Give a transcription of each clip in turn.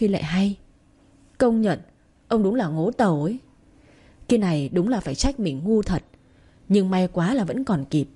khi lại hay. Công nhận ông đúng là ngố tàu ấy. Cái này đúng là phải trách mình ngu thật. Nhưng may quá là vẫn còn kịp.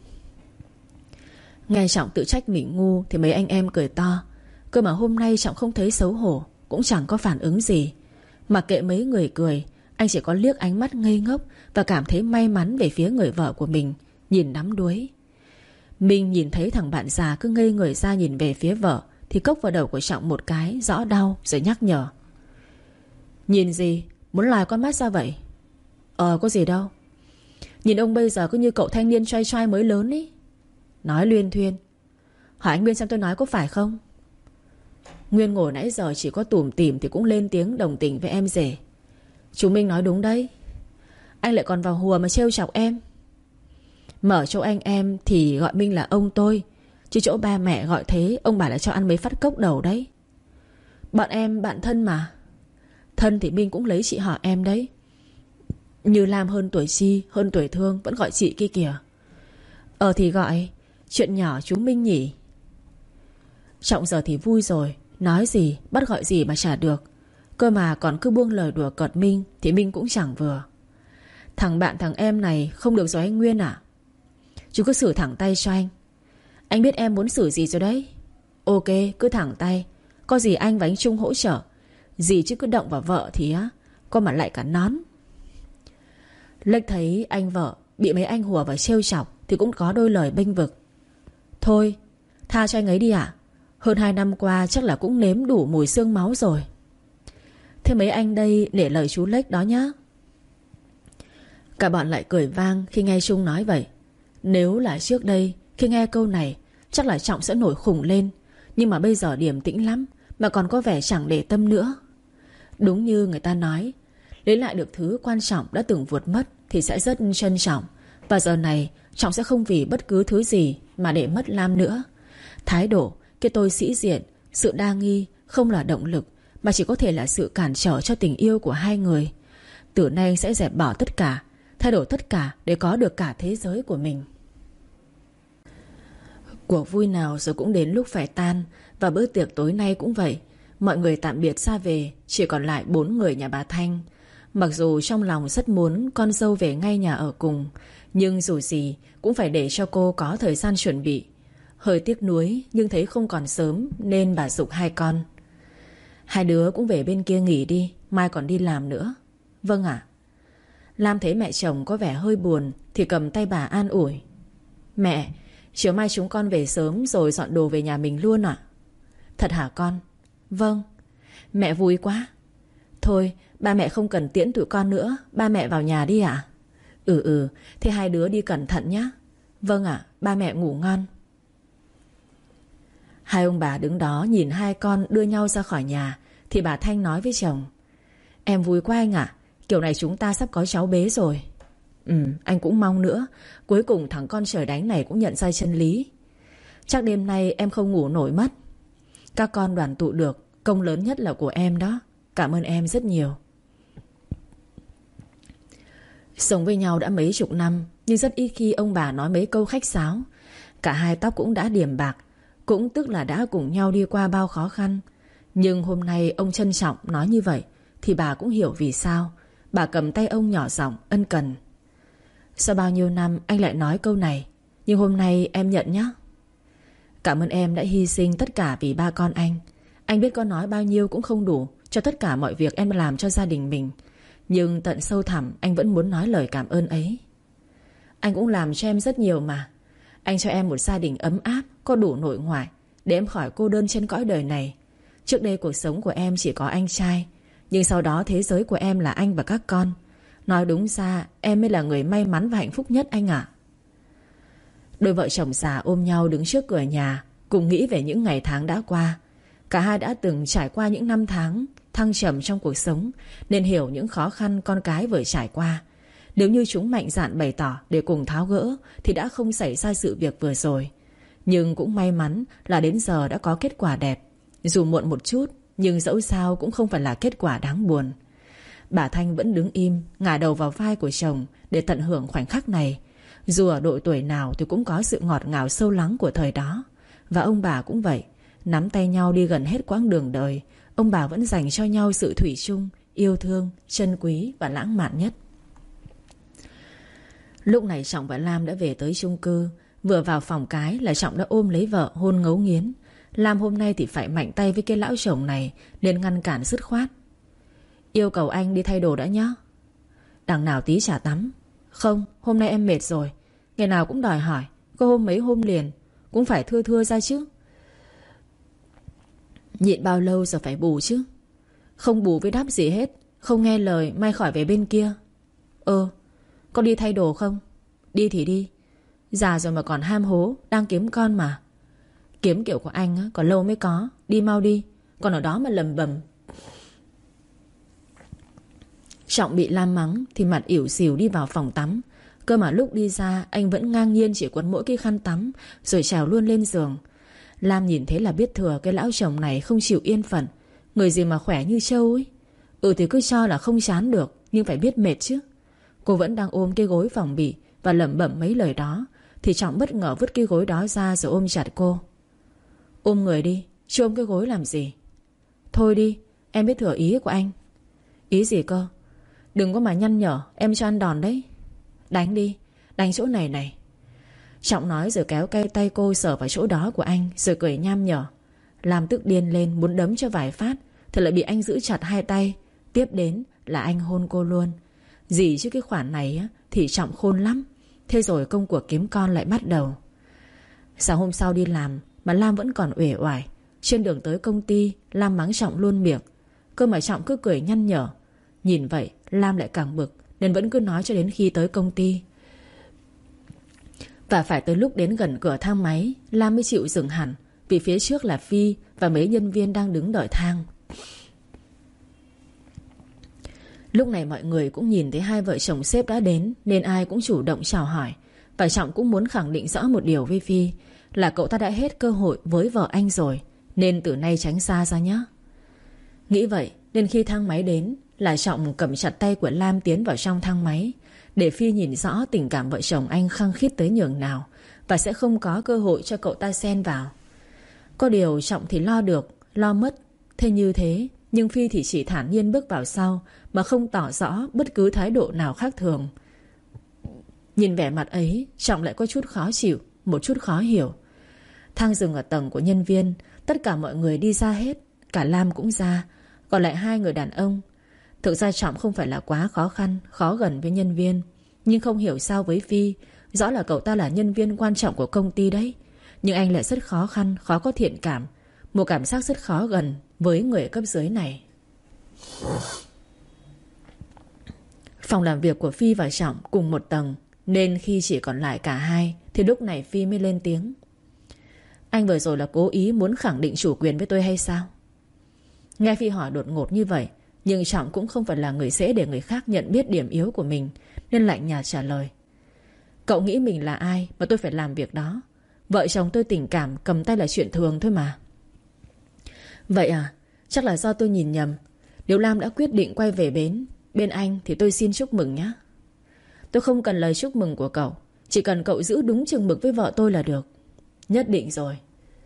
Nghe Trọng tự trách mình ngu thì mấy anh em cười to. Cơ mà hôm nay Trọng không thấy xấu hổ, cũng chẳng có phản ứng gì. Mặc kệ mấy người cười, anh chỉ có liếc ánh mắt ngây ngốc và cảm thấy may mắn về phía người vợ của mình, nhìn đắm đuối. Mình nhìn thấy thằng bạn già cứ ngây người ra nhìn về phía vợ thì cốc vào đầu của Trọng một cái rõ đau rồi nhắc nhở. Nhìn gì? Muốn lòi con mắt ra vậy? Có gì đâu. Nhìn ông bây giờ cứ như cậu thanh niên trai trai mới lớn ý. Nói luyên thuyên. Hỏi anh Nguyên xem tôi nói có phải không? Nguyên ngồi nãy giờ chỉ có tủm tỉm thì cũng lên tiếng đồng tình với em rể. Chú Minh nói đúng đấy. Anh lại còn vào hùa mà trêu chọc em. Mở chỗ anh em thì gọi Minh là ông tôi, chứ chỗ ba mẹ gọi thế ông bà lại cho ăn mấy phát cốc đầu đấy. Bọn em bạn thân mà. Thân thì Minh cũng lấy chị họ em đấy. Như Lam hơn tuổi Chi, hơn tuổi Thương vẫn gọi chị kia kìa. Thì gọi. Chuyện nhỏ chú Minh nhỉ. Trọng giờ thì vui rồi. Nói gì bắt gọi gì mà chả được. Cơ mà còn cứ buông lời đùa cợt Minh thì Minh cũng chẳng vừa. Thằng bạn thằng em này không được rồi anh Nguyên à? Chú cứ xử thẳng tay cho anh. Anh biết em muốn xử gì rồi đấy. Ok cứ thẳng tay. Có gì anh và anh Trung hỗ trợ. Gì chứ cứ động vào vợ thì á, con mà lại cả nón. Lệch thấy anh vợ bị mấy anh hùa và trêu chọc thì cũng có đôi lời bênh vực. Thôi tha cho anh ấy đi ạ. Hơn 2 năm qua chắc là cũng nếm đủ mùi xương máu rồi. Thế mấy anh đây nể lời chú Lệch đó nhá. Cả bọn lại cười vang khi nghe Trung nói vậy. Nếu là trước đây khi nghe câu này chắc là Trọng sẽ nổi khùng lên. Nhưng mà bây giờ điềm tĩnh lắm, mà còn có vẻ chẳng để tâm nữa. Đúng như người ta nói, lấy lại được thứ quan trọng đã từng vụt mất thì sẽ rất trân trọng. Và giờ này Trọng sẽ không vì bất cứ thứ gì mà để mất Lam nữa. Thái độ, cái tôi sĩ diện, sự đa nghi không là động lực, mà chỉ có thể là sự cản trở cho tình yêu của hai người. Từ nay anh sẽ dẹp bỏ tất cả, thay đổi tất cả để có được cả thế giới của mình. Cuộc vui nào rồi cũng đến lúc phải tan. Và bữa tiệc tối nay cũng vậy. Mọi người tạm biệt ra về, chỉ còn lại 4 người nhà bà Thanh. Mặc dù trong lòng rất muốn con dâu về ngay nhà ở cùng, nhưng dù gì cũng phải để cho cô có thời gian chuẩn bị. Hơi tiếc nuối nhưng thấy không còn sớm nên bà giục hai con. Hai đứa cũng về bên kia nghỉ đi, mai còn đi làm nữa. Vâng ạ. Lam thấy mẹ chồng có vẻ hơi buồn thì cầm tay bà an ủi. Mẹ, chiều mai chúng con về sớm rồi dọn đồ về nhà mình luôn ạ. Thật hả con? Vâng. Mẹ vui quá. Thôi ba mẹ không cần tiễn tụi con nữa, ba mẹ vào nhà đi ạ. Thế hai đứa đi cẩn thận nhé. Vâng ạ, ba mẹ ngủ ngon. Hai ông bà đứng đó nhìn hai con đưa nhau ra khỏi nhà thì bà Thanh nói với chồng. Em vui quá anh ạ. Kiểu này chúng ta sắp có cháu bé rồi. Anh cũng mong nữa. Cuối cùng thằng con trời đánh này cũng nhận ra chân lý. Chắc đêm nay em không ngủ nổi mất. Các con đoàn tụ được, công lớn nhất là của em đó. Cảm ơn em rất nhiều. Sống với nhau đã mấy chục năm, nhưng rất ít khi ông bà nói mấy câu khách sáo. Cả hai tóc cũng đã điểm bạc, cũng tức là đã cùng nhau đi qua bao khó khăn. Nhưng hôm nay ông trân trọng nói như vậy thì bà cũng hiểu vì sao. Bà cầm tay ông nhỏ giọng ân cần. Sau bao nhiêu năm anh lại nói câu này, nhưng hôm nay em nhận nhé. Cảm ơn em đã hy sinh tất cả vì ba con anh. Anh biết con nói bao nhiêu cũng không đủ cho tất cả mọi việc em làm cho gia đình mình, nhưng tận sâu thẳm anh vẫn muốn nói lời cảm ơn ấy. Anh cũng làm cho em rất nhiều mà. Anh cho em một gia đình ấm áp, có đủ nội ngoại để em khỏi cô đơn trên cõi đời này. Trước đây cuộc sống của em chỉ có anh trai, nhưng sau đó thế giới của em là anh và các con. Nói đúng ra em mới là người may mắn và hạnh phúc nhất anh ạ. Đôi vợ chồng già ôm nhau đứng trước cửa nhà, cùng nghĩ về những ngày tháng đã qua. Cả hai đã từng trải qua những năm tháng thăng trầm trong cuộc sống, nên hiểu những khó khăn con cái vừa trải qua. Nếu như chúng mạnh dạn bày tỏ để cùng tháo gỡ thì đã không xảy ra sự việc vừa rồi. Nhưng cũng may mắn là đến giờ đã có kết quả đẹp. Dù muộn một chút, nhưng dẫu sao cũng không phải là kết quả đáng buồn. Bà Thanh vẫn đứng im, ngả đầu vào vai của chồng để tận hưởng khoảnh khắc này. Dù ở độ tuổi nào thì cũng có sự ngọt ngào sâu lắng của thời đó. Và ông bà cũng vậy, nắm tay nhau đi gần hết quãng đường đời, ông bà vẫn dành cho nhau sự thủy chung, yêu thương, trân quý và lãng mạn nhất. Lúc này Trọng và Lam đã về tới chung cư. Vừa vào phòng cái là Trọng đã ôm lấy vợ hôn ngấu nghiến. Lam hôm nay thì phải mạnh tay với cái lão chồng này nên ngăn cản dứt khoát. Yêu cầu anh đi thay đồ đã nhá. Đằng nào tí chả tắm. Không, hôm nay em mệt rồi. Ngày nào cũng đòi hỏi. Có hôm mấy hôm liền cũng phải thưa thưa ra chứ. Nhịn bao lâu rồi phải bù chứ. Không bù với đáp gì hết. Không nghe lời mai khỏi về bên kia. Có đi thay đồ không? Đi thì đi. Già rồi mà còn ham hố. Đang kiếm con mà. Kiếm kiểu của anh á, còn lâu mới có. Đi mau đi. Còn ở đó mà lầm bầm. Trọng bị Lam mắng thì mặt ỉu xìu đi vào phòng tắm. Cơ mà lúc đi ra anh vẫn ngang nhiên chỉ quấn mỗi cái khăn tắm rồi trèo luôn lên giường. Lam nhìn thế là biết thừa cái lão chồng này không chịu yên phận. Người gì mà khỏe như trâu ấy. Thì cứ cho là không chán được, nhưng phải biết mệt chứ. Cô vẫn đang ôm cái gối phòng bị và lẩm bẩm mấy lời đó thì Trọng bất ngờ vứt cái gối đó ra rồi ôm chặt cô. Ôm người đi, chứ ôm cái gối làm gì. Thôi đi, em biết thừa ý của anh. Ý gì cơ? Đừng có mà nhăn nhở, em cho ăn đòn đấy. Đánh đi, đánh chỗ này này. Trọng nói rồi kéo cây tay cô sờ vào chỗ đó của anh rồi cười nham nhở. Lam tức điên lên muốn đấm cho vài phát thì lại bị anh giữ chặt hai tay. Tiếp đến là anh hôn cô luôn. Gì chứ cái khoản này á, thì Trọng khôn lắm. Thế rồi công cuộc kiếm con lại bắt đầu. Sáng hôm sau đi làm mà Lam vẫn còn uể oải. Trên đường tới công ty Lam mắng Trọng luôn miệng. Cơ mà Trọng cứ cười nhăn nhở. Nhìn vậy Lam lại càng bực nên vẫn cứ nói cho đến khi tới công ty. Và phải tới lúc đến gần cửa thang máy Lam mới chịu dừng hẳn. Vì phía trước là Phi và mấy nhân viên đang đứng đợi thang. Lúc này mọi người cũng nhìn thấy hai vợ chồng sếp đã đến nên ai cũng chủ động chào hỏi. Và Trọng cũng muốn khẳng định rõ một điều với Phi là cậu ta đã hết cơ hội với vợ anh rồi, nên từ nay tránh xa ra nhé. Nghĩ vậy nên khi thang máy đến là Trọng cầm chặt tay của Lam tiến vào trong thang máy để Phi nhìn rõ tình cảm vợ chồng anh khăng khít tới nhường nào và sẽ không có cơ hội cho cậu ta xen vào. Có điều Trọng thì lo được, lo mất. Thế như thế nhưng Phi thì chỉ thản nhiên bước vào sau mà không tỏ rõ bất cứ thái độ nào khác thường. Nhìn vẻ mặt ấy Trọng lại có chút khó chịu, một chút khó hiểu. Thang dừng ở tầng của nhân viên. Tất cả mọi người đi ra hết. Cả Lam cũng ra. Còn lại hai người đàn ông. Thực ra Trọng không phải là quá khó khăn, khó gần với nhân viên. Nhưng không hiểu sao với Phi, rõ là cậu ta là nhân viên quan trọng của công ty đấy, nhưng anh lại rất khó khăn, khó có thiện cảm. Một cảm giác rất khó gần với người cấp dưới này. Phòng làm việc của Phi và Trọng cùng một tầng, nên khi chỉ còn lại cả hai thì lúc này Phi mới lên tiếng. Anh vừa rồi là cố ý muốn khẳng định chủ quyền với tôi hay sao? Nghe Phi hỏi đột ngột như vậy, nhưng Trọng cũng không phải là người dễ để người khác nhận biết điểm yếu của mình, nên lạnh nhạt trả lời. Cậu nghĩ mình là ai mà tôi phải làm việc đó? Vợ chồng tôi tình cảm cầm tay là chuyện thường thôi mà. Vậy à? Chắc là do tôi nhìn nhầm. Nếu Lam đã quyết định quay về bên anh thì tôi xin chúc mừng nhé. Tôi không cần lời chúc mừng của cậu, chỉ cần cậu giữ đúng chừng mực với vợ tôi là được. Nhất định rồi.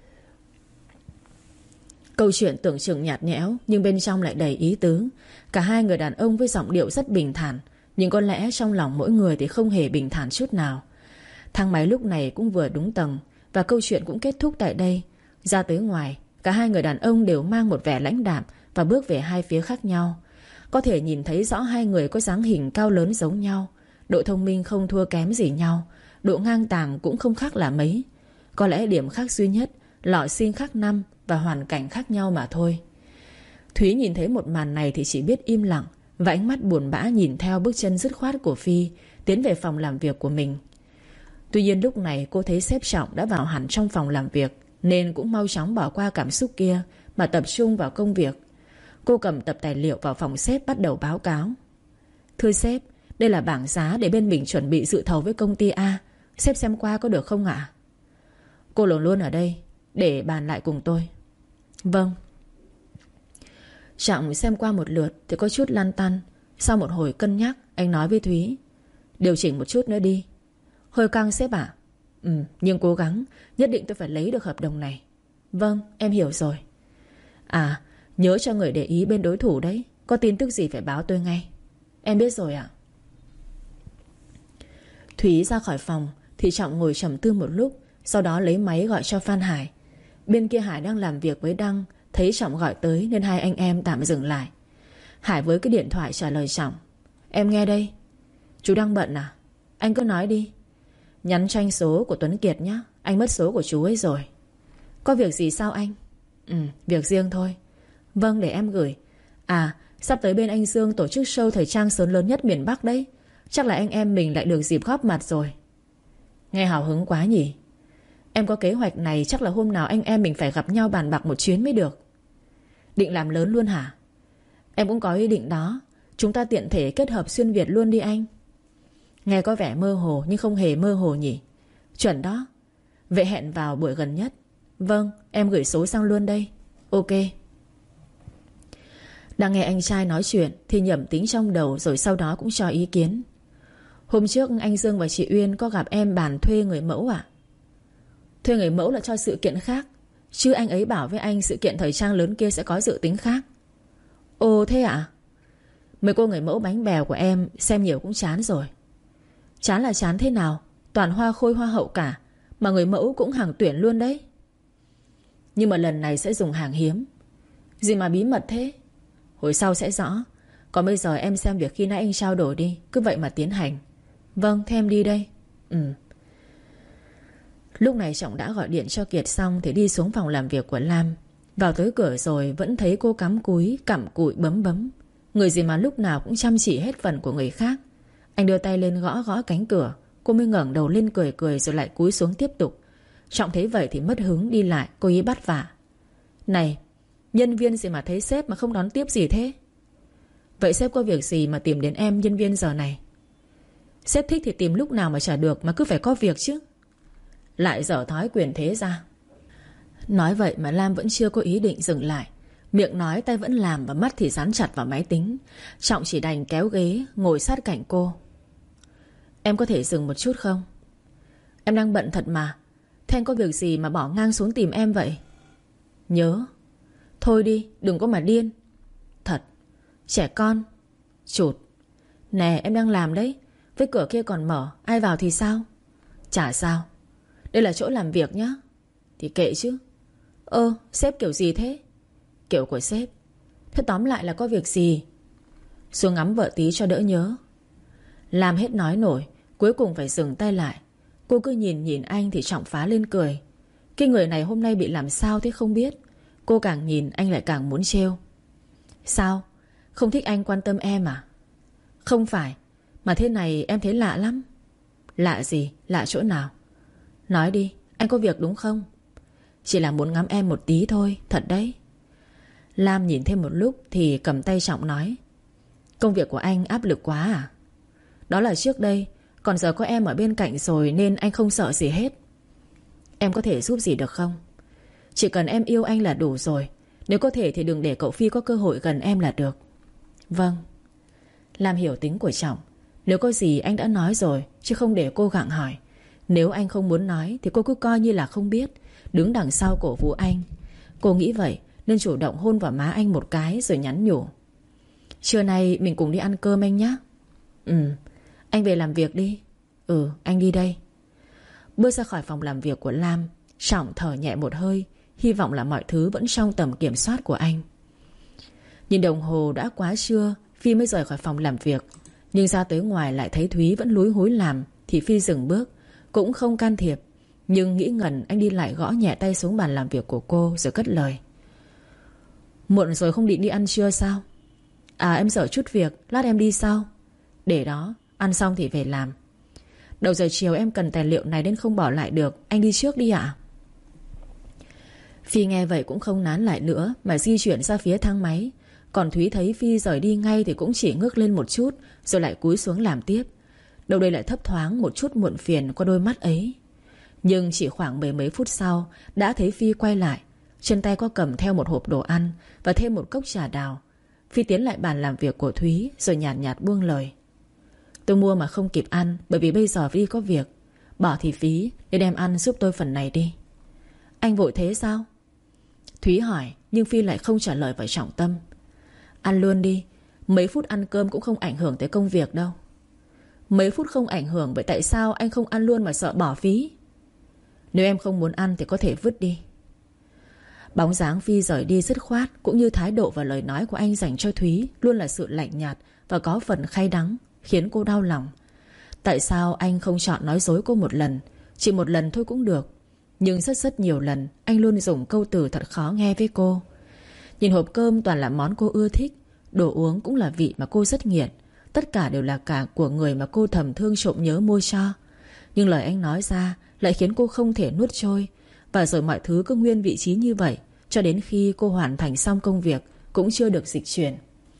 Câu chuyện tưởng chừng nhạt nhẽo nhưng bên trong lại đầy ý tứ. Cả hai người đàn ông với giọng điệu rất bình thản, nhưng có lẽ trong lòng mỗi người thì không hề bình thản chút nào. Thang máy lúc này cũng vừa đúng tầng và câu chuyện cũng kết thúc tại đây. Ra tới ngoài, cả hai người đàn ông đều mang một vẻ lãnh đạm và bước về hai phía khác nhau. Có thể nhìn thấy rõ hai người có dáng hình cao lớn giống nhau, độ thông minh không thua kém gì nhau, độ ngang tàng cũng không khác là mấy. Có lẽ điểm khác duy nhất là họ sinh khác năm và hoàn cảnh khác nhau mà thôi. Thúy nhìn thấy một màn này thì chỉ biết im lặng và ánh mắt buồn bã nhìn theo bước chân dứt khoát của Phi tiến về phòng làm việc của mình. Tuy nhiên lúc này cô thấy sếp Trọng đã vào hẳn trong phòng làm việc, nên cũng mau chóng bỏ qua cảm xúc kia mà tập trung vào công việc. Cô cầm tập tài liệu vào phòng sếp bắt đầu báo cáo. Thưa sếp, đây là bảng giá để bên mình chuẩn bị dự thầu với công ty A. Sếp xem qua có được không ạ? Cô luôn luôn ở đây để bàn lại cùng tôi. Vâng. Trọng xem qua một lượt thì có chút lăn tăn. Sau một hồi cân nhắc, anh nói với Thúy. Điều chỉnh một chút nữa đi. Hơi căng sếp ạ. Nhưng cố gắng, nhất định tôi phải lấy được hợp đồng này. Vâng, em hiểu rồi. À, Nhớ cho người để ý bên đối thủ đấy. Có tin tức gì phải báo tôi ngay. Em biết rồi ạ. Thúy ra khỏi phòng thì Trọng ngồi trầm tư một lúc, sau đó lấy máy gọi cho Phan Hải. Bên kia Hải đang làm việc với Đăng, thấy Trọng gọi tới nên hai anh em tạm dừng lại. Hải với cái điện thoại trả lời Trọng. Em nghe đây. Chú đang bận à? Anh cứ nói đi. Nhắn cho anh số của Tuấn Kiệt nhé. Anh mất số của chú ấy rồi. Có việc gì sao anh? Việc riêng thôi. Vâng, để em gửi. À, sắp tới bên anh Dương tổ chức show thời trang sớm lớn nhất miền Bắc đấy. Chắc là anh em mình lại được dịp góp mặt rồi. Nghe hào hứng quá nhỉ. Em có kế hoạch này, chắc là hôm nào anh em mình phải gặp nhau bàn bạc một chuyến mới được. Định làm lớn luôn hả? Em cũng có ý định đó. Chúng ta tiện thể kết hợp xuyên Việt luôn đi anh. Nghe có vẻ mơ hồ nhưng không hề mơ hồ nhỉ. Chuẩn đó. Vậy hẹn vào buổi gần nhất. Vâng, em gửi số sang luôn đây. Ok. Đang nghe anh trai nói chuyện thì nhẩm tính trong đầu, rồi sau đó cũng cho ý kiến. Hôm trước anh Dương và chị Uyên có gặp em bàn thuê người mẫu à? Thuê người mẫu là cho sự kiện khác, chứ anh ấy bảo với anh sự kiện thời trang lớn kia sẽ có dự tính khác. Ồ thế ạ? Mấy cô người mẫu bánh bèo của em xem nhiều cũng chán rồi. Chán là chán thế nào? Toàn hoa khôi hoa hậu cả, mà người mẫu cũng hàng tuyển luôn đấy. Nhưng mà lần này sẽ dùng hàng hiếm. Gì mà bí mật thế? Hồi sau sẽ rõ. Còn bây giờ em xem việc khi nãy anh trao đổi đi. Cứ vậy mà tiến hành. Vâng, thế em đi đây. Lúc này Trọng đã gọi điện cho Kiệt xong thì đi xuống phòng làm việc của Lam. Vào tới cửa rồi vẫn thấy cô cắm cúi, cặm cụi bấm. Người gì mà lúc nào cũng chăm chỉ hết phần của người khác. Anh đưa tay lên gõ gõ cánh cửa. Cô mới ngẩng đầu lên cười cười rồi lại cúi xuống tiếp tục. Trọng thấy vậy thì mất hứng đi lại, cô ý bắt vả. Này, nhân viên gì mà thấy sếp mà không đón tiếp gì thế? Vậy sếp có việc gì mà tìm đến em nhân viên giờ này? Sếp thích thì tìm lúc nào mà chả được, mà cứ phải có việc chứ. Lại dở thói quyền thế ra. Nói vậy mà Lam vẫn chưa có ý định dừng lại. Miệng nói tay vẫn làm và mắt thì dán chặt vào máy tính. Trọng chỉ đành kéo ghế ngồi sát cạnh cô. Em có thể dừng một chút không? Em đang bận thật mà. Thế anh có việc gì mà bỏ ngang xuống tìm em vậy? Nhớ. Thôi đi, đừng có mà điên. Thật. Trẻ con. Chụt. Nè, em đang làm đấy. Với cửa kia còn mở, ai vào thì sao? Chả sao. Đây là chỗ làm việc nhá. Thì kệ chứ. Sếp kiểu gì thế? Kiểu của sếp. Thế tóm lại là có việc gì? Xuống ngắm vợ tí cho đỡ nhớ. Làm hết nói nổi, cuối cùng phải dừng tay lại. Cô cứ nhìn anh thì Trọng phá lên cười. Cái người này hôm nay bị làm sao thế không biết. Cô càng nhìn anh lại càng muốn trêu. Sao? Không thích anh quan tâm em à? Không phải. Mà thế này em thấy lạ lắm. Lạ gì? Lạ chỗ nào? Nói đi, anh có việc đúng không? Chỉ là muốn ngắm em một tí thôi, thật đấy. Lam nhìn thêm một lúc thì cầm tay Trọng nói. Công việc của anh áp lực quá à? Đó là trước đây. Còn giờ có em ở bên cạnh rồi nên anh không sợ gì hết. Em có thể giúp gì được không? Chỉ cần em yêu anh là đủ rồi. Nếu có thể thì đừng để cậu Phi có cơ hội gần em là được. Vâng. Lam hiểu tính của Trọng. Nếu có gì anh đã nói rồi, chứ không để cô gặng hỏi. Nếu anh không muốn nói thì cô cứ coi như là không biết, đứng đằng sau cổ vũ anh. Cô nghĩ vậy nên chủ động hôn vào má anh một cái rồi nhắn nhủ. Trưa nay mình cùng đi ăn cơm anh nhé. Anh về làm việc đi. Anh đi đây. Bước ra khỏi phòng làm việc của Lam, Trọng thở nhẹ một hơi, hy vọng là mọi thứ vẫn trong tầm kiểm soát của anh. Nhìn đồng hồ đã quá trưa, Phi mới rời khỏi phòng làm việc. Nhưng ra tới ngoài lại thấy Thúy vẫn lúi húi làm thì Phi dừng bước, cũng không can thiệp. Nhưng nghĩ ngần anh đi lại gõ nhẹ tay xuống bàn làm việc của cô rồi cất lời. Muộn rồi không định đi ăn trưa sao? À em sợ chút việc, lát em đi sau. Để đó, ăn xong thì về làm. Đầu giờ chiều em cần tài liệu này nên không bỏ lại được. Anh đi trước đi ạ. Phi nghe vậy cũng không nán lại nữa mà di chuyển ra phía thang máy. Còn Thúy thấy Phi rời đi ngay thì cũng chỉ ngước lên một chút rồi lại cúi xuống làm tiếp. Đâu đây lại thấp thoáng một chút muộn phiền qua đôi mắt ấy. Nhưng chỉ khoảng mười mấy phút sau đã thấy Phi quay lại. Trên tay có cầm theo một hộp đồ ăn và thêm một cốc trà đào. Phi tiến lại bàn làm việc của Thúy rồi nhàn nhạt buông lời. Tôi mua mà không kịp ăn bởi vì bây giờ Phi có việc. Bỏ thì phí, nên đem ăn giúp tôi phần này đi. Anh vội thế sao? Thúy hỏi, nhưng Phi lại không trả lời vào trọng tâm. Ăn luôn đi, mấy phút ăn cơm cũng không ảnh hưởng tới công việc đâu. Mấy phút không ảnh hưởng, vậy tại sao anh không ăn luôn mà sợ bỏ phí? Nếu em không muốn ăn thì có thể vứt đi. Bóng dáng Phi rời đi dứt khoát, cũng như thái độ và lời nói của anh dành cho Thúy luôn là sự lạnh nhạt và có phần cay đắng, khiến cô đau lòng. Tại sao anh không chọn nói dối cô một lần, chỉ một lần thôi cũng được. Nhưng rất nhiều lần anh luôn dùng câu từ thật khó nghe với cô. Nhìn hộp cơm toàn là món cô ưa thích, đồ uống cũng là vị mà cô rất nghiện. Tất cả đều là cả của người mà cô thầm thương trộm nhớ mua cho. Nhưng lời anh nói ra lại khiến cô không thể nuốt trôi. Và rồi mọi thứ cứ nguyên vị trí như vậy, cho đến khi cô hoàn thành xong công việc cũng chưa được dịch chuyển.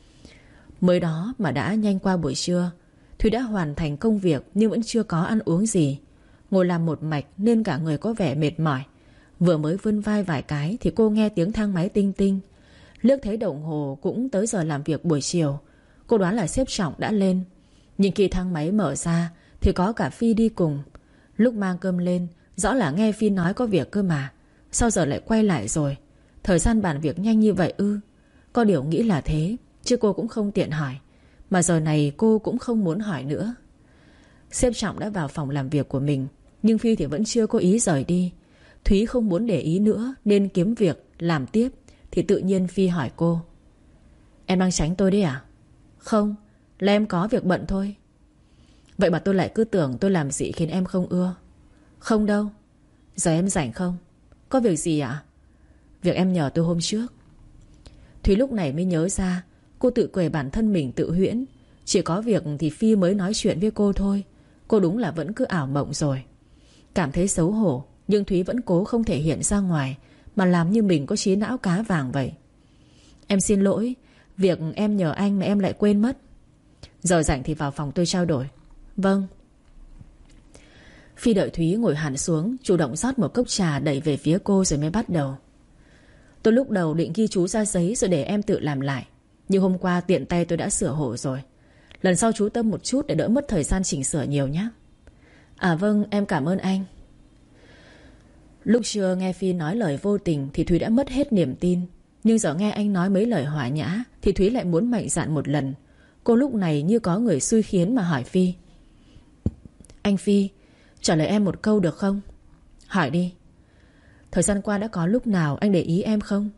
Mới đó mà đã nhanh qua buổi trưa. Thúy đã hoàn thành công việc nhưng vẫn chưa có ăn uống gì. Ngồi làm một mạch nên cả người có vẻ mệt mỏi. Vừa mới vươn vai vài cái thì cô nghe tiếng thang máy tinh tinh. Liếc thấy đồng hồ cũng tới giờ làm việc buổi chiều. Cô đoán là sếp Trọng đã lên. Nhưng khi thang máy mở ra thì có cả Phi đi cùng. Lúc mang cơm lên, rõ là nghe Phi nói có việc cơ mà. Sao giờ lại quay lại rồi? Thời gian bàn việc nhanh như vậy ư? Có điều nghĩ là thế, chứ cô cũng không tiện hỏi. Mà giờ này cô cũng không muốn hỏi nữa. Sếp Trọng đã vào phòng làm việc của mình, nhưng Phi thì vẫn chưa có ý rời đi. Thúy không muốn để ý nữa nên kiếm việc làm tiếp. Thì tự nhiên Phi hỏi cô, em đang tránh tôi đấy à? Không, là em có việc bận thôi. Vậy mà tôi lại cứ tưởng tôi làm gì khiến em không ưa. Không đâu. Giờ em rảnh không? Có việc gì ạ? Việc em nhờ tôi hôm trước. Thúy lúc này mới nhớ ra. Cô tự cười bản thân mình tự huyễn. Chỉ có việc thì Phi mới nói chuyện với cô thôi. Cô đúng là vẫn cứ ảo mộng rồi. Cảm thấy xấu hổ, nhưng Thúy vẫn cố không thể hiện ra ngoài, mà làm như mình có trí não cá vàng vậy. Em xin lỗi, việc em nhờ anh mà em lại quên mất. Giờ rảnh thì vào phòng tôi trao đổi. Vâng. Phi đợi Thúy ngồi hẳn xuống, chủ động rót một cốc trà đẩy về phía cô rồi mới bắt đầu. Tôi lúc đầu định ghi chú ra giấy rồi để em tự làm lại, nhưng hôm qua tiện tay tôi đã sửa hộ rồi. Lần sau chú tâm một chút để đỡ mất thời gian chỉnh sửa nhiều nhé. À vâng, em cảm ơn anh. Lúc trưa nghe Phi nói lời vô tình thì Thúy đã mất hết niềm tin. Nhưng giờ nghe anh nói mấy lời hòa nhã thì Thúy lại muốn mạnh dạn một lần. Cô lúc này như có người xui khiến mà hỏi Phi, anh Phi, trả lời em một câu được không? Hỏi đi. Thời gian qua đã có lúc nào anh để ý em không?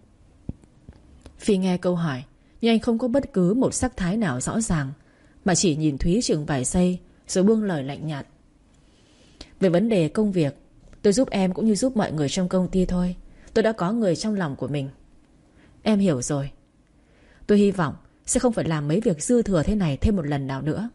Phi nghe câu hỏi, nhưng anh không có bất cứ một sắc thái nào rõ ràng, mà chỉ nhìn Thúy chừng vài giây rồi buông lời lạnh nhạt. Về vấn đề công việc, tôi giúp em cũng như giúp mọi người trong công ty thôi. Tôi đã có người trong lòng của mình. Em hiểu rồi. Tôi hy vọng sẽ không phải làm mấy việc dư thừa thế này thêm một lần nào nữa.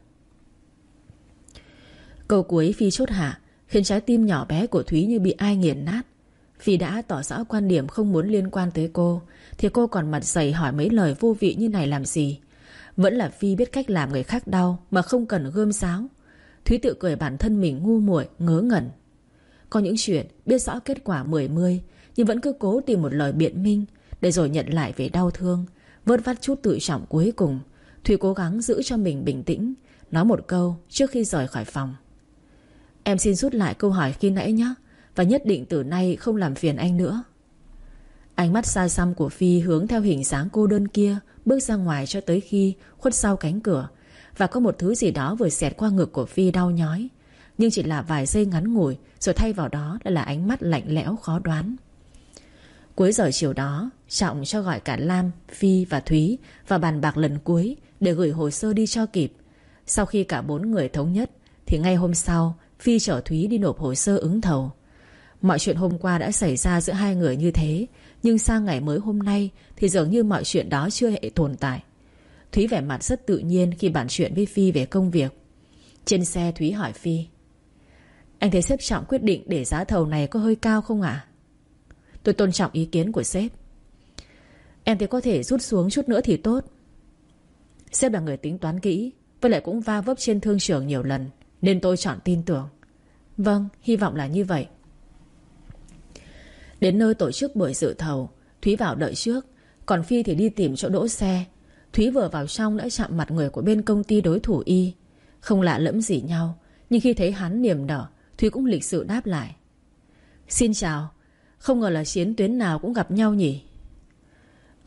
Câu cuối Phi chốt hạ khiến trái tim nhỏ bé của Thúy như bị ai nghiền nát. Phi đã tỏ rõ quan điểm không muốn liên quan tới cô, thì cô còn mặt dày hỏi mấy lời vô vị như này làm gì? Vẫn là Phi biết cách làm người khác đau mà không cần gươm giáo. Thúy tự cười bản thân mình ngu muội, ngớ ngẩn. Có những chuyện biết rõ kết quả 10-10 nhưng vẫn cứ cố tìm một lời biện minh, để rồi nhận lại về đau thương. Vớt vát chút tự trọng cuối cùng, Thúy cố gắng giữ cho mình bình tĩnh, nói một câu trước khi rời khỏi phòng. Em xin rút lại câu hỏi khi nãy nhé, và nhất định từ nay không làm phiền anh nữa. Ánh mắt xa xăm của Phi hướng theo hình dáng cô đơn kia, bước ra ngoài cho tới khi khuất sau cánh cửa. Và có một thứ gì đó vừa xẹt qua ngực của Phi đau nhói. Nhưng chỉ là vài giây ngắn ngủi, rồi thay vào đó là ánh mắt lạnh lẽo khó đoán. Cuối giờ chiều đó, Trọng cho gọi cả Lam, Phi và Thúy và bàn bạc lần cuối để gửi hồ sơ đi cho kịp. Sau khi cả 4 người thống nhất thì ngay hôm sau Phi chở Thúy đi nộp hồ sơ ứng thầu. Mọi chuyện hôm qua đã xảy ra giữa hai người như thế, nhưng sang ngày mới hôm nay thì dường như mọi chuyện đó chưa hề tồn tại. Thúy vẻ mặt rất tự nhiên khi bàn chuyện với Phi về công việc. Trên xe Thúy hỏi Phi, anh thấy sếp Trọng quyết định để giá thầu này có hơi cao không ạ? Tôi tôn trọng ý kiến của sếp. Em thấy có thể rút xuống chút nữa thì tốt. Sếp là người tính toán kỹ, với lại cũng va vấp trên thương trường nhiều lần, nên tôi chọn tin tưởng. Vâng, hy vọng là như vậy. Đến nơi tổ chức buổi dự thầu, Thúy vào đợi trước, còn Phi thì đi tìm chỗ đỗ xe. Thúy vừa vào trong đã chạm mặt người của bên công ty đối thủ Y. Không lạ lẫm gì nhau, nhưng khi thấy hắn niềm nở, Thúy cũng lịch sự đáp lại. Xin chào, không ngờ là chiến tuyến nào cũng gặp nhau nhỉ?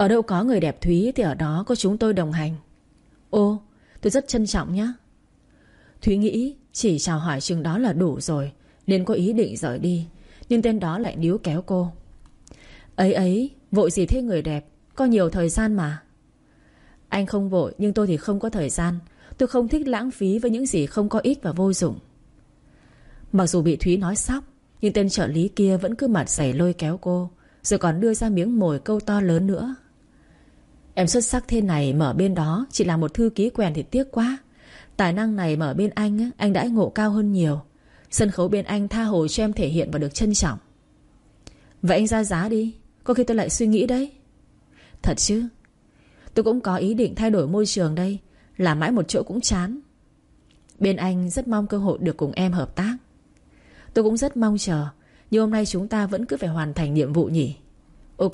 Ở đâu có người đẹp Thúy thì ở đó có chúng tôi đồng hành. Ô, tôi rất trân trọng nhé. Thúy nghĩ chỉ chào hỏi chừng đó là đủ rồi, nên có ý định rời đi. Nhưng tên đó lại níu kéo cô. Ấy, vội gì thế người đẹp, có nhiều thời gian mà. Anh không vội, nhưng tôi thì không có thời gian. Tôi không thích lãng phí với những gì không có ích và vô dụng. Mặc dù bị Thúy nói sóc, nhưng tên trợ lý kia vẫn cứ mặt dày lôi kéo cô, rồi còn đưa ra miếng mồi câu to lớn nữa. Em xuất sắc thế này mở bên đó chỉ là một thư ký quèn thì tiếc quá. Tài năng này mở bên anh đãi ngộ cao hơn nhiều. Sân khấu bên anh tha hồ cho em thể hiện và được trân trọng. Vậy anh ra giá đi, có khi tôi lại suy nghĩ đấy. Thật chứ? Tôi cũng có ý định thay đổi môi trường đây. Làm mãi một chỗ cũng chán. Bên anh rất mong cơ hội được cùng em hợp tác. Tôi cũng rất mong chờ. Nhưng hôm nay chúng ta vẫn cứ phải hoàn thành nhiệm vụ nhỉ? Ok.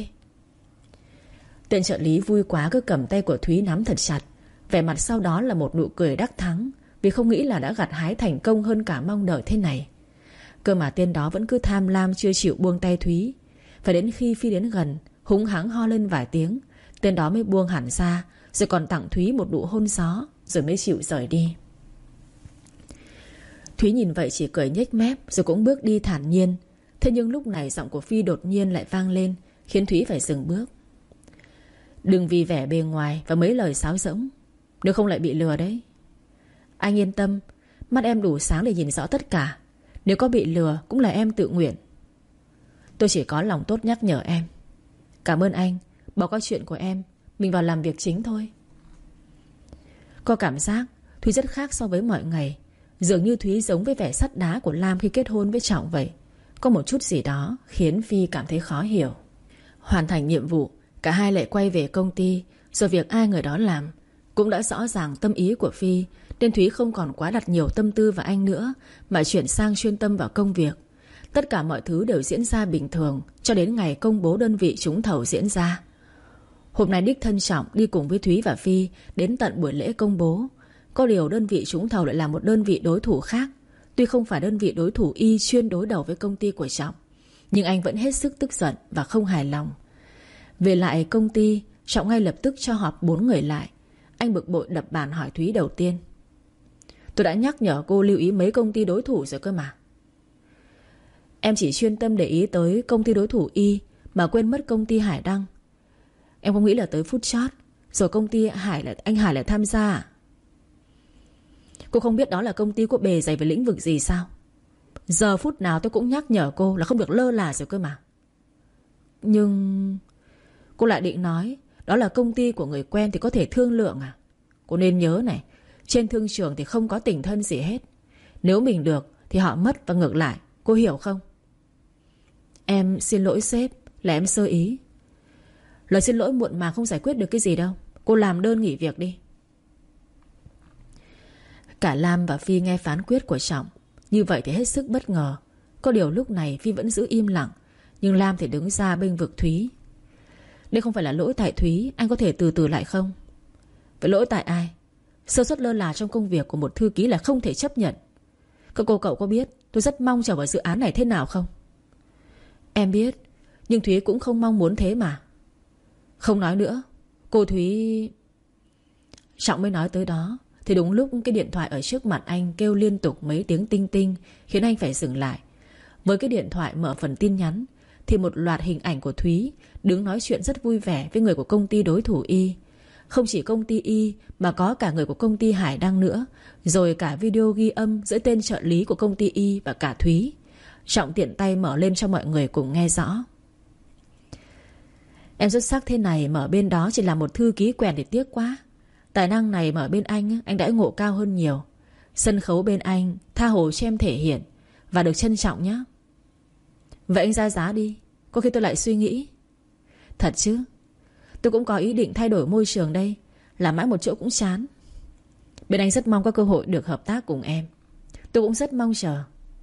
Tên trợ lý vui quá cứ cầm tay của Thúy nắm thật chặt. Vẻ mặt sau đó là một nụ cười đắc thắng, vì không nghĩ là đã gặt hái thành công hơn cả mong đợi thế này. Cơ mà tên đó vẫn cứ tham lam chưa chịu buông tay Thúy. Phải đến khi Phi đến gần, húng hắng ho lên vài tiếng, tên đó mới buông hẳn ra, rồi còn tặng Thúy một nụ hôn gió, rồi mới chịu rời đi. Thúy nhìn vậy chỉ cười nhếch mép, rồi cũng bước đi thản nhiên. Thế nhưng lúc này giọng của Phi đột nhiên lại vang lên, khiến Thúy phải dừng bước. Đừng vì vẻ bề ngoài và mấy lời sáo rỗng, nếu không lại bị lừa đấy. Anh yên tâm, mắt em đủ sáng để nhìn rõ tất cả. Nếu có bị lừa cũng là em tự nguyện. Tôi chỉ có lòng tốt nhắc nhở em. Cảm ơn anh. Bỏ qua chuyện của em, mình vào làm việc chính thôi. Có cảm giác Thúy rất khác so với mọi ngày. Dường như Thúy giống với vẻ sắt đá của Lam khi kết hôn với Trọng vậy. Có một chút gì đó khiến Phi cảm thấy khó hiểu. Hoàn thành nhiệm vụ, cả hai lại quay về công ty. Rồi việc ai người đó làm cũng đã rõ ràng tâm ý của Phi, nên Thúy không còn quá đặt nhiều tâm tư vào anh nữa, mà chuyển sang chuyên tâm vào công việc. Tất cả mọi thứ đều diễn ra bình thường cho đến ngày công bố đơn vị trúng thầu diễn ra. Hôm nay đích thân Trọng đi cùng với Thúy và Phi đến tận buổi lễ công bố. Có điều đơn vị trúng thầu lại là một đơn vị đối thủ khác. Tuy không phải đơn vị đối thủ y chuyên đối đầu với công ty của Trọng, nhưng anh vẫn hết sức tức giận và không hài lòng. Về lại công ty, Trọng ngay lập tức cho họp 4 người lại. Anh bực bội đập bàn hỏi Thúy đầu tiên. Tôi đã nhắc nhở cô lưu ý mấy công ty đối thủ rồi cơ mà. Em chỉ chuyên tâm để ý tới công ty đối thủ Y mà quên mất công ty Hải Đăng. Em không nghĩ là tới phút chót rồi công ty anh Hải lại tham gia à? Cô không biết đó là công ty có bề dày về lĩnh vực gì sao? Giờ phút nào tôi cũng nhắc nhở cô là không được lơ là rồi cơ mà. Nhưng cô lại định nói đó là công ty của người quen thì có thể thương lượng à? Cô nên nhớ này, trên thương trường thì không có tình thân gì hết. Nếu mình được thì họ mất và ngược lại. Cô hiểu không? Em xin lỗi sếp, là em sơ ý. Lời xin lỗi muộn mà không giải quyết được cái gì đâu. Cô làm đơn nghỉ việc đi. Cả Lam và Phi nghe phán quyết của Trọng như vậy thì hết sức bất ngờ. Có điều lúc này Phi vẫn giữ im lặng, nhưng Lam thì đứng ra bênh vực Thúy. Đây không phải là lỗi tại Thúy, anh có thể từ từ lại không? Vậy lỗi tại ai? Sơ suất lơ là trong công việc của một thư ký là không thể chấp nhận. Cậu có biết tôi rất mong chờ vào dự án này thế nào không? Em biết, nhưng Thúy cũng không mong muốn thế mà. Không nói nữa. Cô Thúy... Trọng mới nói tới đó thì đúng lúc cái điện thoại ở trước mặt anh kêu liên tục mấy tiếng tinh tinh, khiến anh phải dừng lại. Với cái điện thoại mở phần tin nhắn thì một loạt hình ảnh của Thúy đứng nói chuyện rất vui vẻ với người của công ty đối thủ Y. Không chỉ công ty Y mà có cả người của công ty Hải Đăng nữa. Rồi cả video ghi âm giữa tên trợ lý của công ty Y và cả Thúy. Trọng tiện tay mở lên cho mọi người cùng nghe rõ. Em xuất sắc thế này mở bên đó chỉ là một thư ký quèn thì tiếc quá. Tài năng này mở bên anh đãi ngộ cao hơn nhiều. Sân khấu bên anh tha hồ cho em thể hiện và được trân trọng nhé. Vậy anh ra giá đi, có khi tôi lại suy nghĩ. Thật chứ? Tôi cũng có ý định thay đổi môi trường đây. Làm mãi một chỗ cũng chán. Bên anh rất mong có cơ hội được hợp tác cùng em. Tôi cũng rất mong chờ.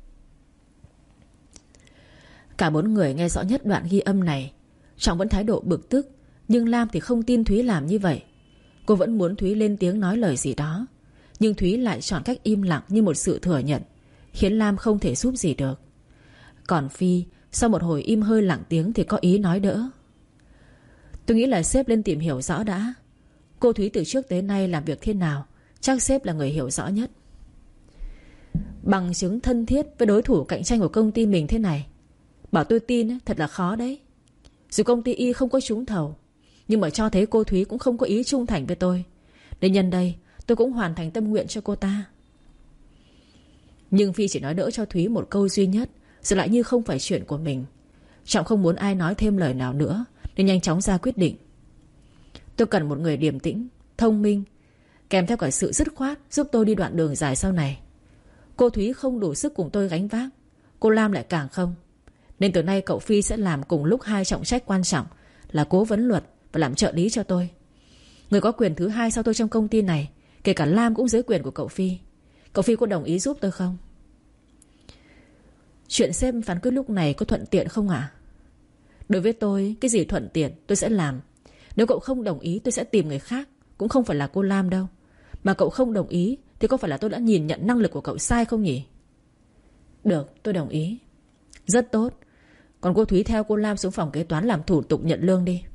Cả 4 người nghe rõ nhất đoạn ghi âm này. Trọng vẫn thái độ bực tức, nhưng Lam thì không tin Thúy làm như vậy. Cô vẫn muốn Thúy lên tiếng nói lời gì đó, nhưng Thúy lại chọn cách im lặng như một sự thừa nhận, khiến Lam không thể giúp gì được. Còn Phi sau một hồi im hơi lặng tiếng thì có ý nói đỡ. Tôi nghĩ là sếp lên tìm hiểu rõ đã. Cô Thúy từ trước tới nay làm việc thế nào, chắc sếp là người hiểu rõ nhất. Bằng chứng thân thiết với đối thủ cạnh tranh của công ty mình thế này, bảo tôi tin thật là khó đấy. Dù công ty Y không có trúng thầu, nhưng mà cho thấy cô Thúy cũng không có ý trung thành với tôi, nên nhân đây tôi cũng hoàn thành tâm nguyện cho cô ta. Nhưng Phi chỉ nói đỡ cho Thúy một câu duy nhất, rồi lại như không phải chuyện của mình. Trọng không muốn ai nói thêm lời nào nữa, nên nhanh chóng ra quyết định. Tôi cần một người điềm tĩnh, thông minh, kèm theo cả sự dứt khoát, giúp tôi đi đoạn đường dài sau này. Cô Thúy không đủ sức cùng tôi gánh vác, cô Lam lại càng không. Nên từ nay cậu Phi sẽ làm cùng lúc hai trọng trách quan trọng, là cố vấn luật và làm trợ lý cho tôi. Người có quyền thứ hai sau tôi trong công ty này, kể cả Lam cũng dưới quyền của cậu Phi. Cậu Phi có đồng ý giúp tôi không? Chuyện xem phán quyết lúc này có thuận tiện không ạ? Đối với tôi, cái gì thuận tiện tôi sẽ làm. Nếu cậu không đồng ý tôi sẽ tìm người khác, cũng không phải là cô Lam đâu. Mà cậu không đồng ý thì có phải là tôi đã nhìn nhận năng lực của cậu sai không nhỉ? Được, tôi đồng ý. Rất tốt. Còn cô Thúy theo cô Lam xuống phòng kế toán làm thủ tục nhận lương đi.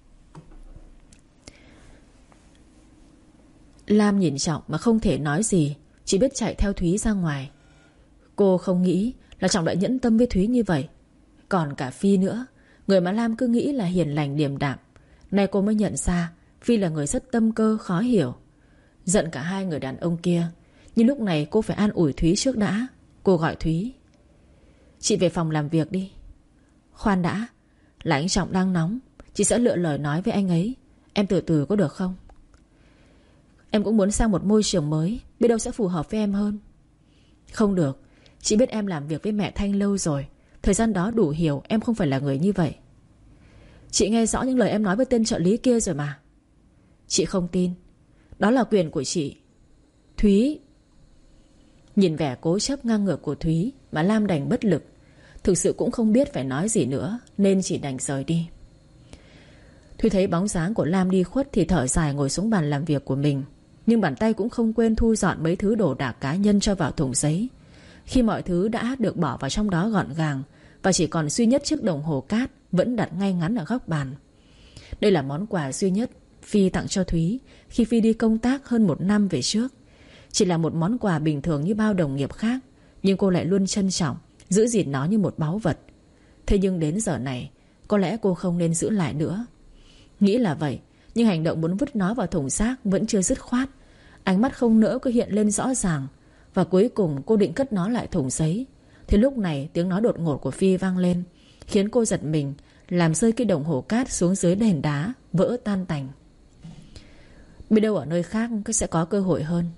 Lam nhìn Trọng mà không thể nói gì, chỉ biết chạy theo Thúy ra ngoài. Cô không nghĩ là Trọng đã nhẫn tâm với Thúy như vậy. Còn cả Phi nữa, người mà Lam cứ nghĩ là hiền lành điềm đạm, nay cô mới nhận ra Phi là người rất tâm cơ khó hiểu. Giận cả hai người đàn ông kia, nhưng lúc này cô phải an ủi Thúy trước đã. Cô gọi Thúy. Chị về phòng làm việc đi. Khoan đã, là anh Trọng đang nóng, chị sẽ lựa lời nói với anh ấy. Em từ từ có được không? Em cũng muốn sang một môi trường mới, biết đâu sẽ phù hợp với em hơn. Không được, chị biết em làm việc với mẹ Thanh lâu rồi, thời gian đó đủ hiểu em không phải là người như vậy. Chị nghe rõ những lời em nói với tên trợ lý kia rồi mà. Chị không tin. Đó là quyền của chị. Thúy. Nhìn vẻ cố chấp ngang ngược của Thúy mà Lam đành bất lực. Thực sự cũng không biết phải nói gì nữa, nên chỉ đành rời đi. Thúy thấy bóng dáng của Lam đi khuất thì thở dài ngồi xuống bàn làm việc của mình. Nhưng bàn tay cũng không quên thu dọn mấy thứ đồ đạc cá nhân cho vào thùng giấy. Khi mọi thứ đã được bỏ vào trong đó gọn gàng, và chỉ còn duy nhất chiếc đồng hồ cát vẫn đặt ngay ngắn ở góc bàn. Đây là món quà duy nhất Phi tặng cho Thúy khi Phi đi công tác hơn 1 năm về trước. Chỉ là một món quà bình thường như bao đồng nghiệp khác, nhưng cô lại luôn trân trọng, giữ gìn nó như một báu vật. Thế nhưng đến giờ này, có lẽ cô không nên giữ lại nữa. Nghĩ là vậy, nhưng hành động muốn vứt nó vào thùng rác vẫn chưa dứt khoát. Ánh mắt không nỡ cứ hiện lên rõ ràng. Và cuối cùng cô định cất nó lại thùng giấy, thì lúc này tiếng nói đột ngột của Phi vang lên, khiến cô giật mình, làm rơi cái đồng hồ cát xuống dưới nền đá, vỡ tan tành. Biết đâu ở nơi khác sẽ có cơ hội hơn.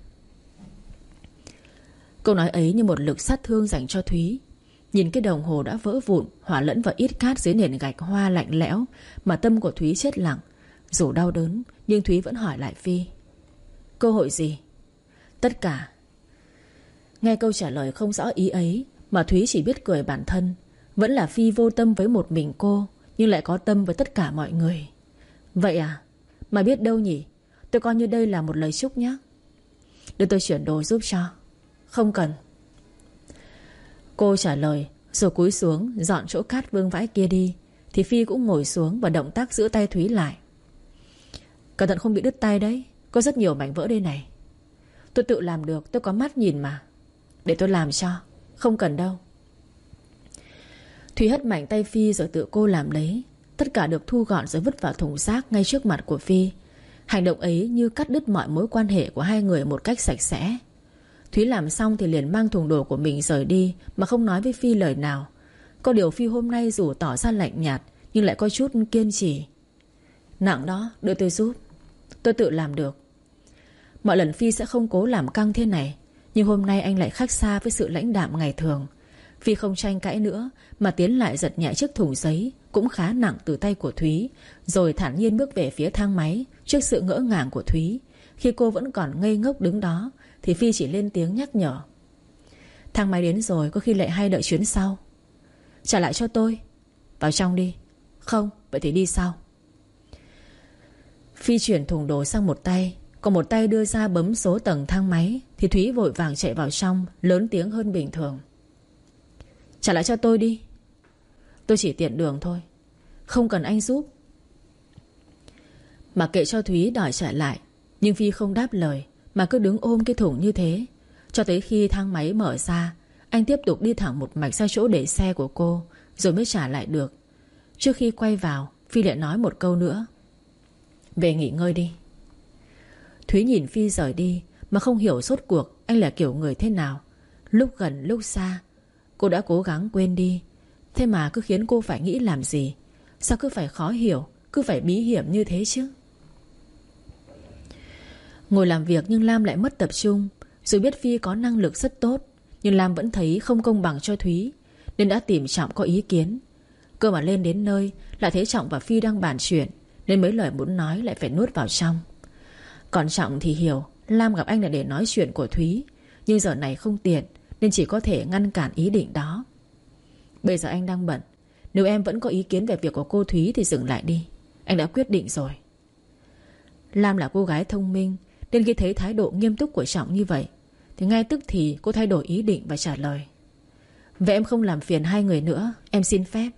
Câu nói ấy như một lực sát thương dành cho Thúy. Nhìn cái đồng hồ đã vỡ vụn, hòa lẫn vào ít cát dưới nền gạch hoa lạnh lẽo, mà tâm của Thúy chết lặng. Dù đau đớn, nhưng Thúy vẫn hỏi lại Phi. Cơ hội gì? Tất cả. Nghe câu trả lời không rõ ý ấy mà Thúy chỉ biết cười bản thân. Vẫn là Phi vô tâm với một mình cô, nhưng lại có tâm với tất cả mọi người. Vậy à? Mà biết đâu nhỉ? Tôi coi như đây là một lời chúc nhé. Để tôi chuyển đồ giúp cho. Không cần. Cô trả lời rồi cúi xuống dọn chỗ cát vương vãi kia đi. Thì Phi cũng ngồi xuống và động tác giữ tay Thúy lại. Cẩn thận không bị đứt tay đấy, có rất nhiều mảnh vỡ đây này. Tôi tự làm được, tôi có mắt nhìn mà. Để tôi làm cho. Không cần đâu. Thúy hất mạnh tay Phi rồi tự cô làm lấy. Tất cả được thu gọn rồi vứt vào thùng rác ngay trước mặt của Phi. Hành động ấy như cắt đứt mọi mối quan hệ của hai người một cách sạch sẽ. Thúy làm xong thì liền mang thùng đồ của mình rời đi, mà không nói với Phi lời nào. Có điều Phi hôm nay dù tỏ ra lạnh nhạt, nhưng lại có chút kiên trì. Nặng đó, đưa tôi giúp. Tôi tự làm được. Mọi lần Phi sẽ không cố làm căng thế này, nhưng hôm nay anh lại khác xa với sự lãnh đạm ngày thường. Phi không tranh cãi nữa, mà tiến lại giật nhẹ chiếc thùng giấy cũng khá nặng từ tay của Thúy, rồi thản nhiên bước về phía thang máy. Trước sự ngỡ ngàng của Thúy, khi cô vẫn còn ngây ngốc đứng đó, thì Phi chỉ lên tiếng nhắc nhở. Thang máy đến rồi, có khi lại hay đợi chuyến sau. Trả lại cho tôi. Vào trong đi. Không, vậy thì đi sau. Phi chuyển thùng đồ sang một tay, còn một tay đưa ra bấm số tầng thang máy. Thì Thúy vội vàng chạy vào trong, lớn tiếng hơn bình thường. Trả lại cho tôi đi. Tôi chỉ tiện đường thôi. Không cần anh giúp. Mà kệ cho Thúy đòi trở lại, nhưng Phi không đáp lời mà cứ đứng ôm cái thùng như thế. Cho tới khi thang máy mở ra, anh tiếp tục đi thẳng một mạch ra chỗ để xe của cô, rồi mới trả lại được. Trước khi quay vào, Phi lại nói một câu nữa: về nghỉ ngơi đi. Thúy nhìn Phi rời đi mà không hiểu rốt cuộc anh là kiểu người thế nào. Lúc gần lúc xa, cô đã cố gắng quên đi, thế mà cứ khiến cô phải nghĩ làm gì. Sao cứ phải khó hiểu, cứ phải bí hiểm như thế chứ? Ngồi làm việc nhưng Lam lại mất tập trung. Dù biết Phi có năng lực rất tốt, nhưng Lam vẫn thấy không công bằng cho Thúy, nên đã tìm Trọng có ý kiến. Cơ mà lên đến nơi lại thấy Trọng và Phi đang bàn chuyện, nên mấy lời muốn nói lại phải nuốt vào trong. Còn Trọng thì hiểu Lam gặp anh là để nói chuyện của Thúy, nhưng giờ này không tiện, nên chỉ có thể ngăn cản ý định đó. Bây giờ anh đang bận, nếu em vẫn có ý kiến về việc của cô Thúy thì dừng lại đi. Anh đã quyết định rồi. Lam là cô gái thông minh, nên khi thấy thái độ nghiêm túc của Trọng như vậy thì ngay tức thì cô thay đổi ý định và trả lời: vậy em không làm phiền hai người nữa, em xin phép.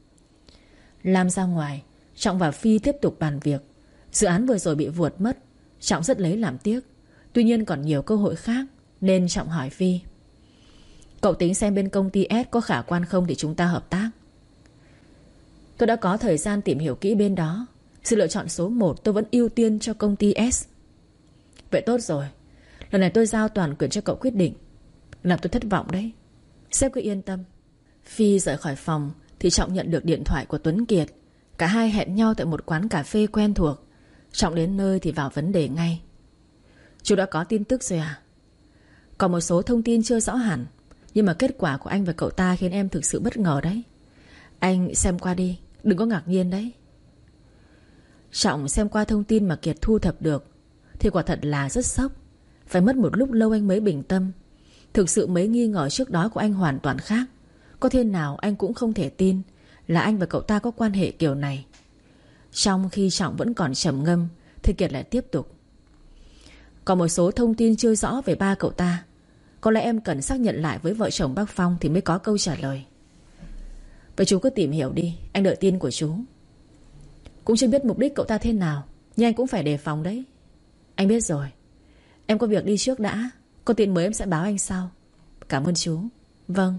Lam ra ngoài, Trọng và Phi tiếp tục bàn việc. Dự án vừa rồi bị vuột mất, Trọng rất lấy làm tiếc. Tuy nhiên còn nhiều cơ hội khác, nên Trọng hỏi Phi: cậu tính xem bên công ty S có khả quan không thì chúng ta hợp tác. Tôi đã có thời gian tìm hiểu kỹ bên đó. Sự lựa chọn số 1 tôi vẫn ưu tiên cho công ty S. Vậy tốt rồi, lần này tôi giao toàn quyền cho cậu quyết định. Làm tôi thất vọng đấy. Sếp cứ yên tâm. Phi rời khỏi phòng thì Trọng nhận được điện thoại của Tuấn Kiệt. Cả hai hẹn nhau tại một quán cà phê quen thuộc. Trọng đến nơi thì vào vấn đề ngay: chú đã có tin tức rồi à? Còn một số thông tin chưa rõ hẳn, nhưng mà kết quả của anh và cậu ta khiến em thực sự bất ngờ đấy. Anh xem qua đi, đừng có ngạc nhiên đấy. Trọng xem qua thông tin mà Kiệt thu thập được thì quả thật là rất sốc. Phải mất một lúc lâu anh mới bình tâm. Thực sự mấy nghi ngờ trước đó của anh hoàn toàn khác. Có thế nào anh cũng không thể tin là anh và cậu ta có quan hệ kiểu này. Trong khi Trọng vẫn còn trầm ngâm thì Kiệt lại tiếp tục: còn một số thông tin chưa rõ về ba cậu ta. Có lẽ em cần xác nhận lại với vợ chồng bác Phong thì mới có câu trả lời. Vậy chú cứ tìm hiểu đi, anh đợi tin của chú. Cũng chưa biết mục đích cậu ta thế nào, nhưng anh cũng phải đề phòng đấy. Anh biết rồi. Em có việc đi trước đã. Có tin mới em sẽ báo anh sau. Cảm ơn chú. Vâng.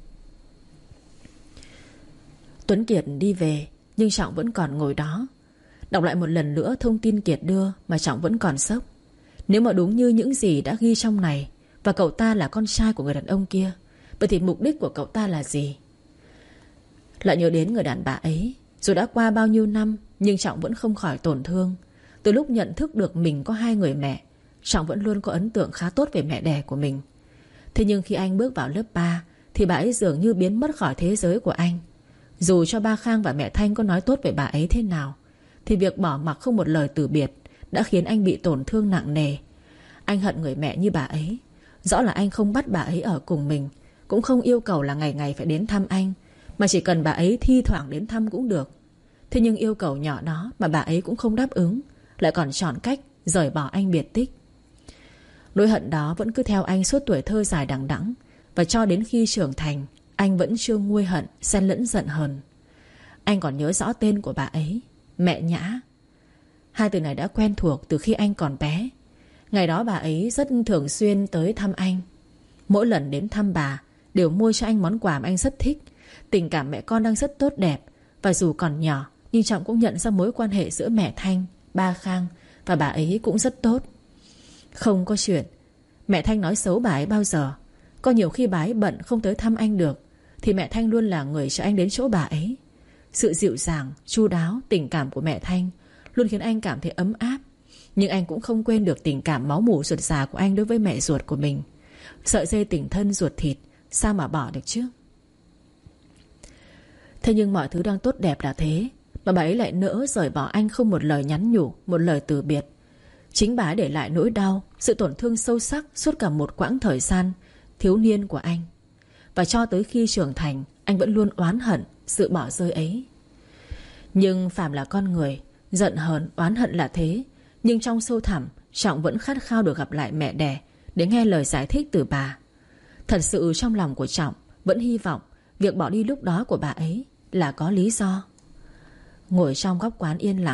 Tuấn Kiệt đi về, nhưng Trọng vẫn còn ngồi đó. Đọc lại một lần nữa thông tin Kiệt đưa mà Trọng vẫn còn sốc. Nếu mà đúng như những gì đã ghi trong này, và cậu ta là con trai của người đàn ông kia, vậy thì mục đích của cậu ta là gì? Lại nhớ đến người đàn bà ấy. Dù đã qua bao nhiêu năm, nhưng Trọng vẫn không khỏi tổn thương. Từ lúc nhận thức được mình có hai người mẹ, Trọng vẫn luôn có ấn tượng khá tốt về mẹ đẻ của mình. Thế nhưng khi anh bước vào lớp 3 thì bà ấy dường như biến mất khỏi thế giới của anh. Dù cho ba Khang và mẹ Thanh có nói tốt về bà ấy thế nào, thì việc bỏ mặc không một lời từ biệt đã khiến anh bị tổn thương nặng nề. Anh hận người mẹ như bà ấy. Rõ là anh không bắt bà ấy ở cùng mình, cũng không yêu cầu là ngày ngày phải đến thăm anh, mà chỉ cần bà ấy thi thoảng đến thăm cũng được. Thế nhưng yêu cầu nhỏ đó mà bà ấy cũng không đáp ứng, lại còn chọn cách rời bỏ anh biệt tích. Nỗi hận đó vẫn cứ theo anh suốt tuổi thơ dài đằng đẵng. Và cho đến khi trưởng thành, anh vẫn chưa nguôi hận, xen lẫn giận hờn. Anh còn nhớ rõ tên của bà ấy: mẹ Nhã. Hai từ này đã quen thuộc từ khi anh còn bé. Ngày đó bà ấy rất thường xuyên tới thăm anh. Mỗi lần đến thăm bà đều mua cho anh món quà mà anh rất thích. Tình cảm mẹ con đang rất tốt đẹp. Và dù còn nhỏ, nhưng Trọng cũng nhận ra mối quan hệ giữa mẹ Thanh, ba Khang và bà ấy cũng rất tốt. Không có chuyện mẹ Thanh nói xấu bà ấy bao giờ. Có nhiều khi bà ấy bận không tới thăm anh được, thì mẹ Thanh luôn là người cho anh đến chỗ bà ấy. Sự dịu dàng, chu đáo, tình cảm của mẹ Thanh luôn khiến anh cảm thấy ấm áp. Nhưng anh cũng không quên được tình cảm máu mủ ruột già của anh đối với mẹ ruột của mình. Sợi dây tình thân ruột thịt, sao mà bỏ được chứ? Thế nhưng mọi thứ đang tốt đẹp là thế, mà bà ấy lại nỡ rời bỏ anh không một lời nhắn nhủ, một lời từ biệt. Chính bà ấy để lại nỗi đau, sự tổn thương sâu sắc suốt cả một quãng thời gian thiếu niên của anh. Và cho tới khi trưởng thành, anh vẫn luôn oán hận sự bỏ rơi ấy. Nhưng phàm là con người, giận hờn, oán hận là thế. Nhưng trong sâu thẳm, Trọng vẫn khát khao được gặp lại mẹ đẻ, để nghe lời giải thích từ bà. Thật sự trong lòng của Trọng vẫn hy vọng việc bỏ đi lúc đó của bà ấy là có lý do. Ngồi trong góc quán yên lặng,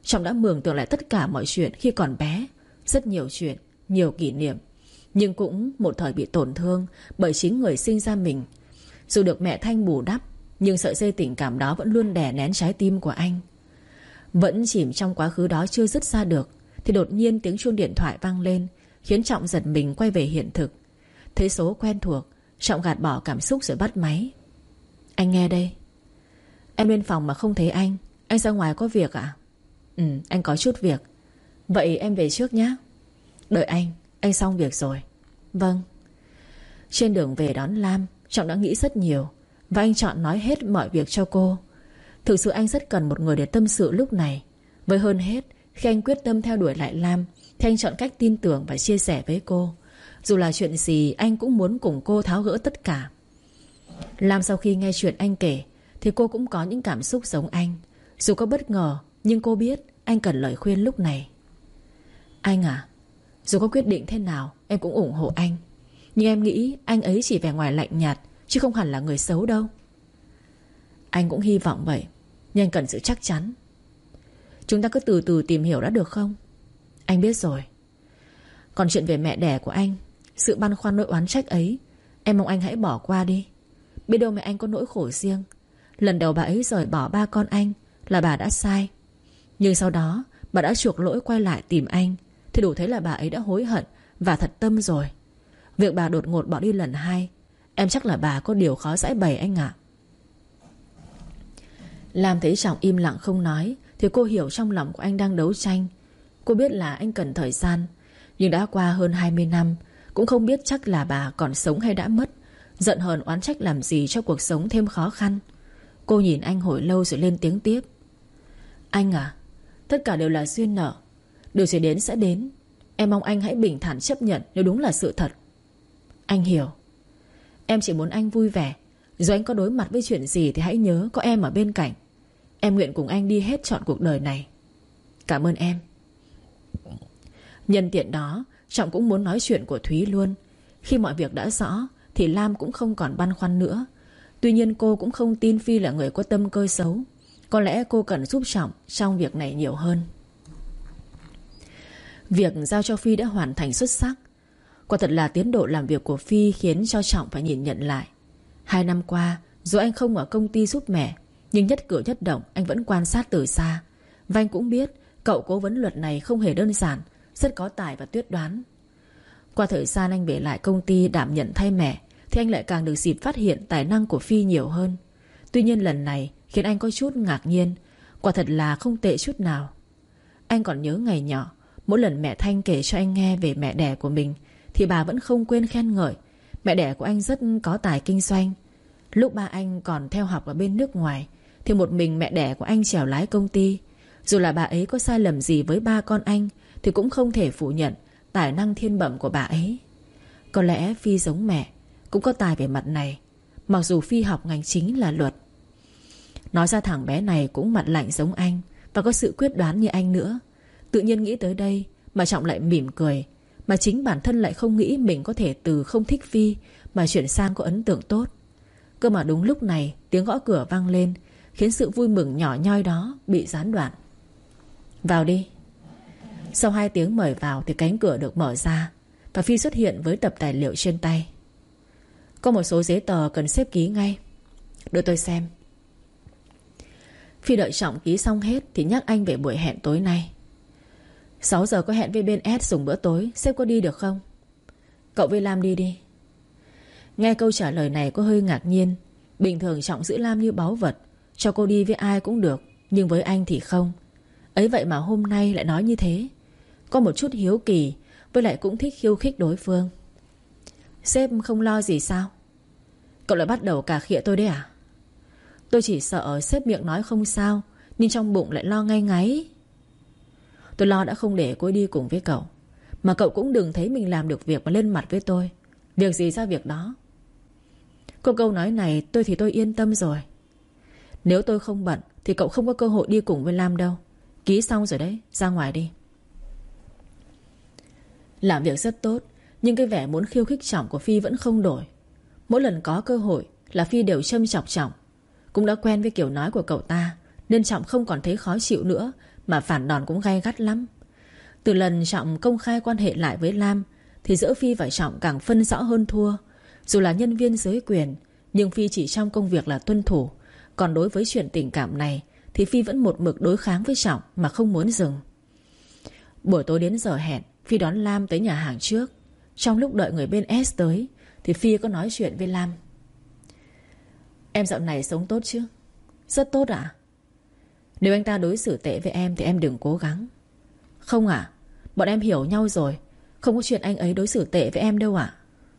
Trọng đã mường tượng lại tất cả mọi chuyện khi còn bé. Rất nhiều chuyện, nhiều kỷ niệm, nhưng cũng một thời bị tổn thương bởi chính người sinh ra mình. Dù được mẹ Thanh bù đắp, nhưng sợi dây tình cảm đó vẫn luôn đè nén trái tim của anh. Vẫn chìm trong quá khứ đó chưa dứt ra được, thì đột nhiên tiếng chuông điện thoại vang lên, khiến Trọng giật mình quay về hiện thực. Thấy số quen thuộc, Trọng gạt bỏ cảm xúc rồi bắt máy. Anh nghe đây. Em lên phòng mà không thấy anh. Anh ra ngoài có việc à? Anh có chút việc. Vậy em về trước nhé. Đợi anh xong việc rồi. Vâng. Trên đường về đón Lam, Trọng đã nghĩ rất nhiều, và anh chọn nói hết mọi việc cho cô. Thực sự anh rất cần một người để tâm sự lúc này. Với hơn hết, khi anh quyết tâm theo đuổi lại Lam, thì anh chọn cách tin tưởng và chia sẻ với cô. Dù là chuyện gì, anh cũng muốn cùng cô tháo gỡ tất cả. Lam sau khi nghe chuyện anh kể thì cô cũng có những cảm xúc giống anh. Dù có bất ngờ, nhưng cô biết anh cần lời khuyên lúc này. Anh à, dù có quyết định thế nào em cũng ủng hộ anh. Nhưng em nghĩ anh ấy chỉ vẻ ngoài lạnh nhạt, chứ không hẳn là người xấu đâu. Anh cũng hy vọng vậy, nhưng anh cần sự chắc chắn. Chúng ta cứ từ từ tìm hiểu đã được không? Anh biết rồi. Còn chuyện về mẹ đẻ của anh, sự băn khoăn nỗi oán trách ấy, em mong anh hãy bỏ qua đi. Biết đâu mẹ anh có nỗi khổ riêng. Lần đầu bà ấy rời bỏ ba con anh là bà đã sai. Nhưng sau đó bà đã chuộc lỗi quay lại tìm anh, thì đủ thấy là bà ấy đã hối hận và thật tâm rồi. Việc bà đột ngột bỏ đi lần hai, em chắc là bà có điều khó giải bày anh ạ. Lam thấy Trọng im lặng không nói, thì cô hiểu trong lòng của anh đang đấu tranh. Cô biết là anh cần thời gian, nhưng đã qua hơn 20 năm, cũng không biết chắc là bà còn sống hay đã mất. Giận hờn oán trách làm gì cho cuộc sống thêm khó khăn. Cô nhìn anh hồi lâu rồi lên tiếng tiếp. Anh à, tất cả đều là duyên nợ, điều gì đến sẽ đến. Em mong anh hãy bình thản chấp nhận nếu đúng là sự thật. Anh hiểu. Em chỉ muốn anh vui vẻ. Dù anh có đối mặt với chuyện gì thì hãy nhớ có em ở bên cạnh. Em nguyện cùng anh đi hết trọn cuộc đời này. Cảm ơn em. Nhân tiện đó, Trọng cũng muốn nói chuyện của Thúy luôn. Khi mọi việc đã rõ thì Lam cũng không còn băn khoăn nữa. Tuy nhiên cô cũng không tin Phi là người có tâm cơ xấu. Có lẽ cô cần giúp Trọng trong việc này nhiều hơn. Việc giao cho Phi đã hoàn thành xuất sắc. Quả thật là tiến độ làm việc của Phi khiến cho Trọng phải nhìn nhận lại. 2 năm qua, dù anh không ở công ty giúp mẹ, nhưng nhất cử nhất động anh vẫn quan sát từ xa. Và anh cũng biết cậu cố vấn luật này không hề đơn giản, rất có tài và quyết đoán. Qua thời gian anh về lại công ty đảm nhận thay mẹ, thì anh lại càng được dịp phát hiện tài năng của Phi nhiều hơn. Tuy nhiên lần này khiến anh có chút ngạc nhiên. Quả thật là không tệ chút nào. Anh còn nhớ ngày nhỏ, mỗi lần mẹ Thanh kể cho anh nghe về mẹ đẻ của mình, thì bà vẫn không quên khen ngợi mẹ đẻ của anh rất có tài kinh doanh. Lúc ba anh còn theo học ở bên nước ngoài, thì một mình mẹ đẻ của anh chèo lái công ty. Dù là bà ấy có sai lầm gì với ba con anh, thì cũng không thể phủ nhận tài năng thiên bẩm của bà ấy. Có lẽ Phi giống mẹ, cũng có tài về mặt này, mặc dù Phi học ngành chính là luật. Nói ra thằng bé này cũng mặt lạnh giống anh, và có sự quyết đoán như anh nữa. Tự nhiên nghĩ tới đây mà Trọng lại mỉm cười. Mà chính bản thân lại không nghĩ mình có thể từ không thích Phi mà chuyển sang có ấn tượng tốt. Cơ mà đúng lúc này tiếng gõ cửa vang lên, khiến sự vui mừng nhỏ nhoi đó bị gián đoạn. Vào đi. Sau 2 tiếng mời vào thì cánh cửa được mở ra, và Phi xuất hiện với tập tài liệu trên tay. Có một số giấy tờ cần xếp ký ngay. Đưa tôi xem. Phi đợi Trọng ký xong hết thì nhắc anh về buổi hẹn tối nay. 6 giờ có hẹn với bên S dùng bữa tối, sếp có đi được không? Cậu với Lam đi đi. Nghe câu trả lời này có hơi ngạc nhiên. Bình thường Trọng giữ Lam như báu vật, cho cô đi với ai cũng được, nhưng với anh thì không. Ấy vậy mà hôm nay lại nói như thế. Có một chút hiếu kỳ, với lại cũng thích khiêu khích đối phương. Sếp không lo gì sao? Cậu lại bắt đầu cà khịa tôi đấy à? Tôi chỉ sợ sếp miệng nói không sao, nhưng trong bụng lại lo ngay ngáy. Tôi lo đã không để cô đi cùng với cậu, mà cậu cũng đừng thấy mình làm được việc mà lên mặt với tôi. Việc gì ra việc đó. Có câu nói này tôi yên tâm rồi. Nếu tôi không bận thì cậu không có cơ hội đi cùng với Lam đâu. Ký xong rồi đấy, ra ngoài đi. Làm việc rất tốt, nhưng cái vẻ muốn khiêu khích Trọng của Phi vẫn không đổi. Mỗi lần có cơ hội là Phi đều châm chọc Trọng. Cũng đã quen với kiểu nói của cậu ta, nên Trọng không còn thấy khó chịu nữa, mà phản đòn cũng gay gắt lắm. Từ lần Trọng công khai quan hệ lại với Lam thì giữa Phi và Trọng càng phân rõ hơn thua. Dù là nhân viên dưới quyền, nhưng Phi chỉ trong công việc là tuân thủ. Còn đối với chuyện tình cảm này thì Phi vẫn một mực đối kháng với Trọng mà không muốn dừng. Buổi tối đến giờ hẹn, Phi đón Lam tới nhà hàng trước. Trong lúc đợi người bên S tới thì Phi có nói chuyện với Lam. Em dạo này sống tốt chứ? Rất tốt ạ. Nếu anh ta đối xử tệ với em thì em đừng cố gắng. Không ạ, bọn em hiểu nhau rồi. Không có chuyện anh ấy đối xử tệ với em đâu ạ.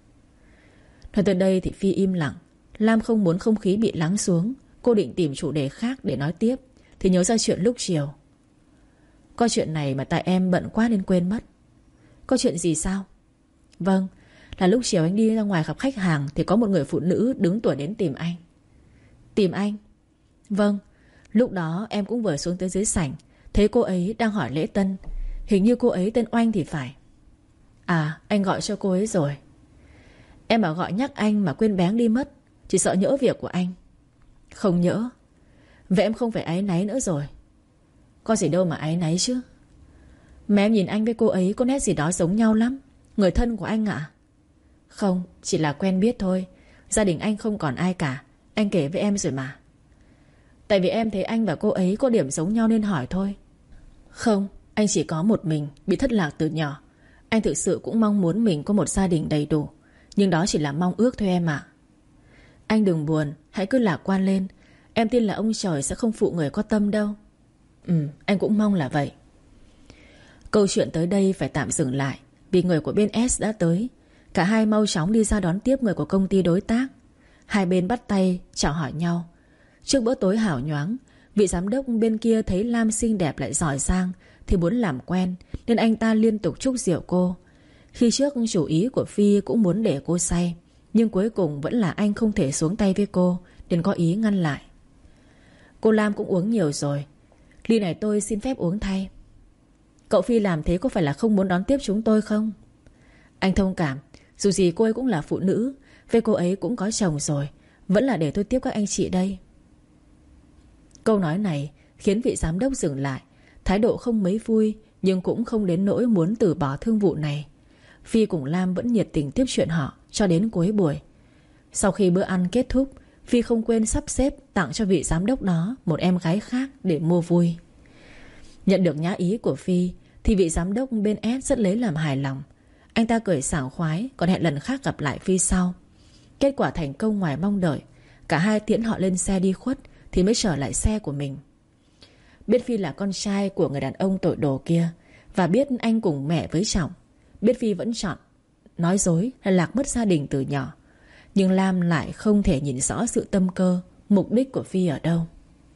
Nói tới đây thì Phi im lặng. Lam không muốn không khí bị lắng xuống. Cô định tìm chủ đề khác để nói tiếp thì nhớ ra chuyện lúc chiều. Có chuyện này mà tại em bận quá nên quên mất. Có chuyện gì sao? Vâng, là lúc chiều anh đi ra ngoài gặp khách hàng thì có một người phụ nữ đứng tuổi đến tìm anh. Tìm anh? Vâng, lúc đó em cũng vừa xuống tới dưới sảnh, thấy cô ấy đang hỏi lễ tân. Hình như cô ấy tên Oanh thì phải. À, anh gọi cho cô ấy rồi. Em bảo gọi nhắc anh mà quên béng đi mất. Chỉ sợ nhỡ việc của anh. Không nhỡ. Vậy em không phải áy náy nữa rồi. Có gì đâu mà áy náy chứ. Mà em nhìn anh với cô ấy có nét gì đó giống nhau lắm. Người thân của anh ạ? Không, chỉ là quen biết thôi. Gia đình anh không còn ai cả. Anh kể với em rồi mà. Tại vì em thấy anh và cô ấy có điểm giống nhau nên hỏi thôi. Không, anh chỉ có một mình, bị thất lạc từ nhỏ. Anh thực sự cũng mong muốn mình có một gia đình đầy đủ. Nhưng đó chỉ là mong ước thôi em ạ. Anh đừng buồn, hãy cứ lạc quan lên. Em tin là ông trời sẽ không phụ người có tâm đâu. Anh cũng mong là vậy. Câu chuyện tới đây phải tạm dừng lại vì người của bên S đã tới. Cả hai mau chóng đi ra đón tiếp người của công ty đối tác. Hai bên bắt tay chào hỏi nhau. Trước bữa tối hào nhoáng, vị giám đốc bên kia thấy Lam xinh đẹp lại giỏi giang thì muốn làm quen, nên anh ta liên tục chúc rượu cô. Khi trước chủ ý của Phi cũng muốn để cô say, nhưng cuối cùng vẫn là anh không thể xuống tay với cô, nên có ý ngăn lại. Cô Lam cũng uống nhiều rồi, ly này tôi xin phép uống thay. Cậu Phi làm thế có phải là không muốn đón tiếp chúng tôi không? Anh thông cảm, dù gì cô ấy cũng là phụ nữ, với cô ấy cũng có chồng rồi, vẫn là để tôi tiếp các anh chị đây. Câu nói này khiến vị giám đốc dừng lại. Thái độ không mấy vui, nhưng cũng không đến nỗi muốn từ bỏ thương vụ này. Phi cùng Lam vẫn nhiệt tình tiếp chuyện họ cho đến cuối buổi. Sau khi bữa ăn kết thúc, Phi không quên sắp xếp tặng cho vị giám đốc đó một em gái khác để mua vui. Nhận được nhã ý của Phi thì vị giám đốc bên S rất lấy làm hài lòng. Anh ta cười sảng khoái, còn hẹn lần khác gặp lại Phi sau. Kết quả thành công ngoài mong đợi. Cả hai tiễn họ lên xe đi khuất thì mới trở lại xe của mình. Biết Phi là con trai của người đàn ông tội đồ kia, và biết anh cùng mẹ với Trọng, biết Phi vẫn chọn nói dối là lạc mất gia đình từ nhỏ, nhưng Lam lại không thể nhìn rõ sự tâm cơ, mục đích của Phi ở đâu.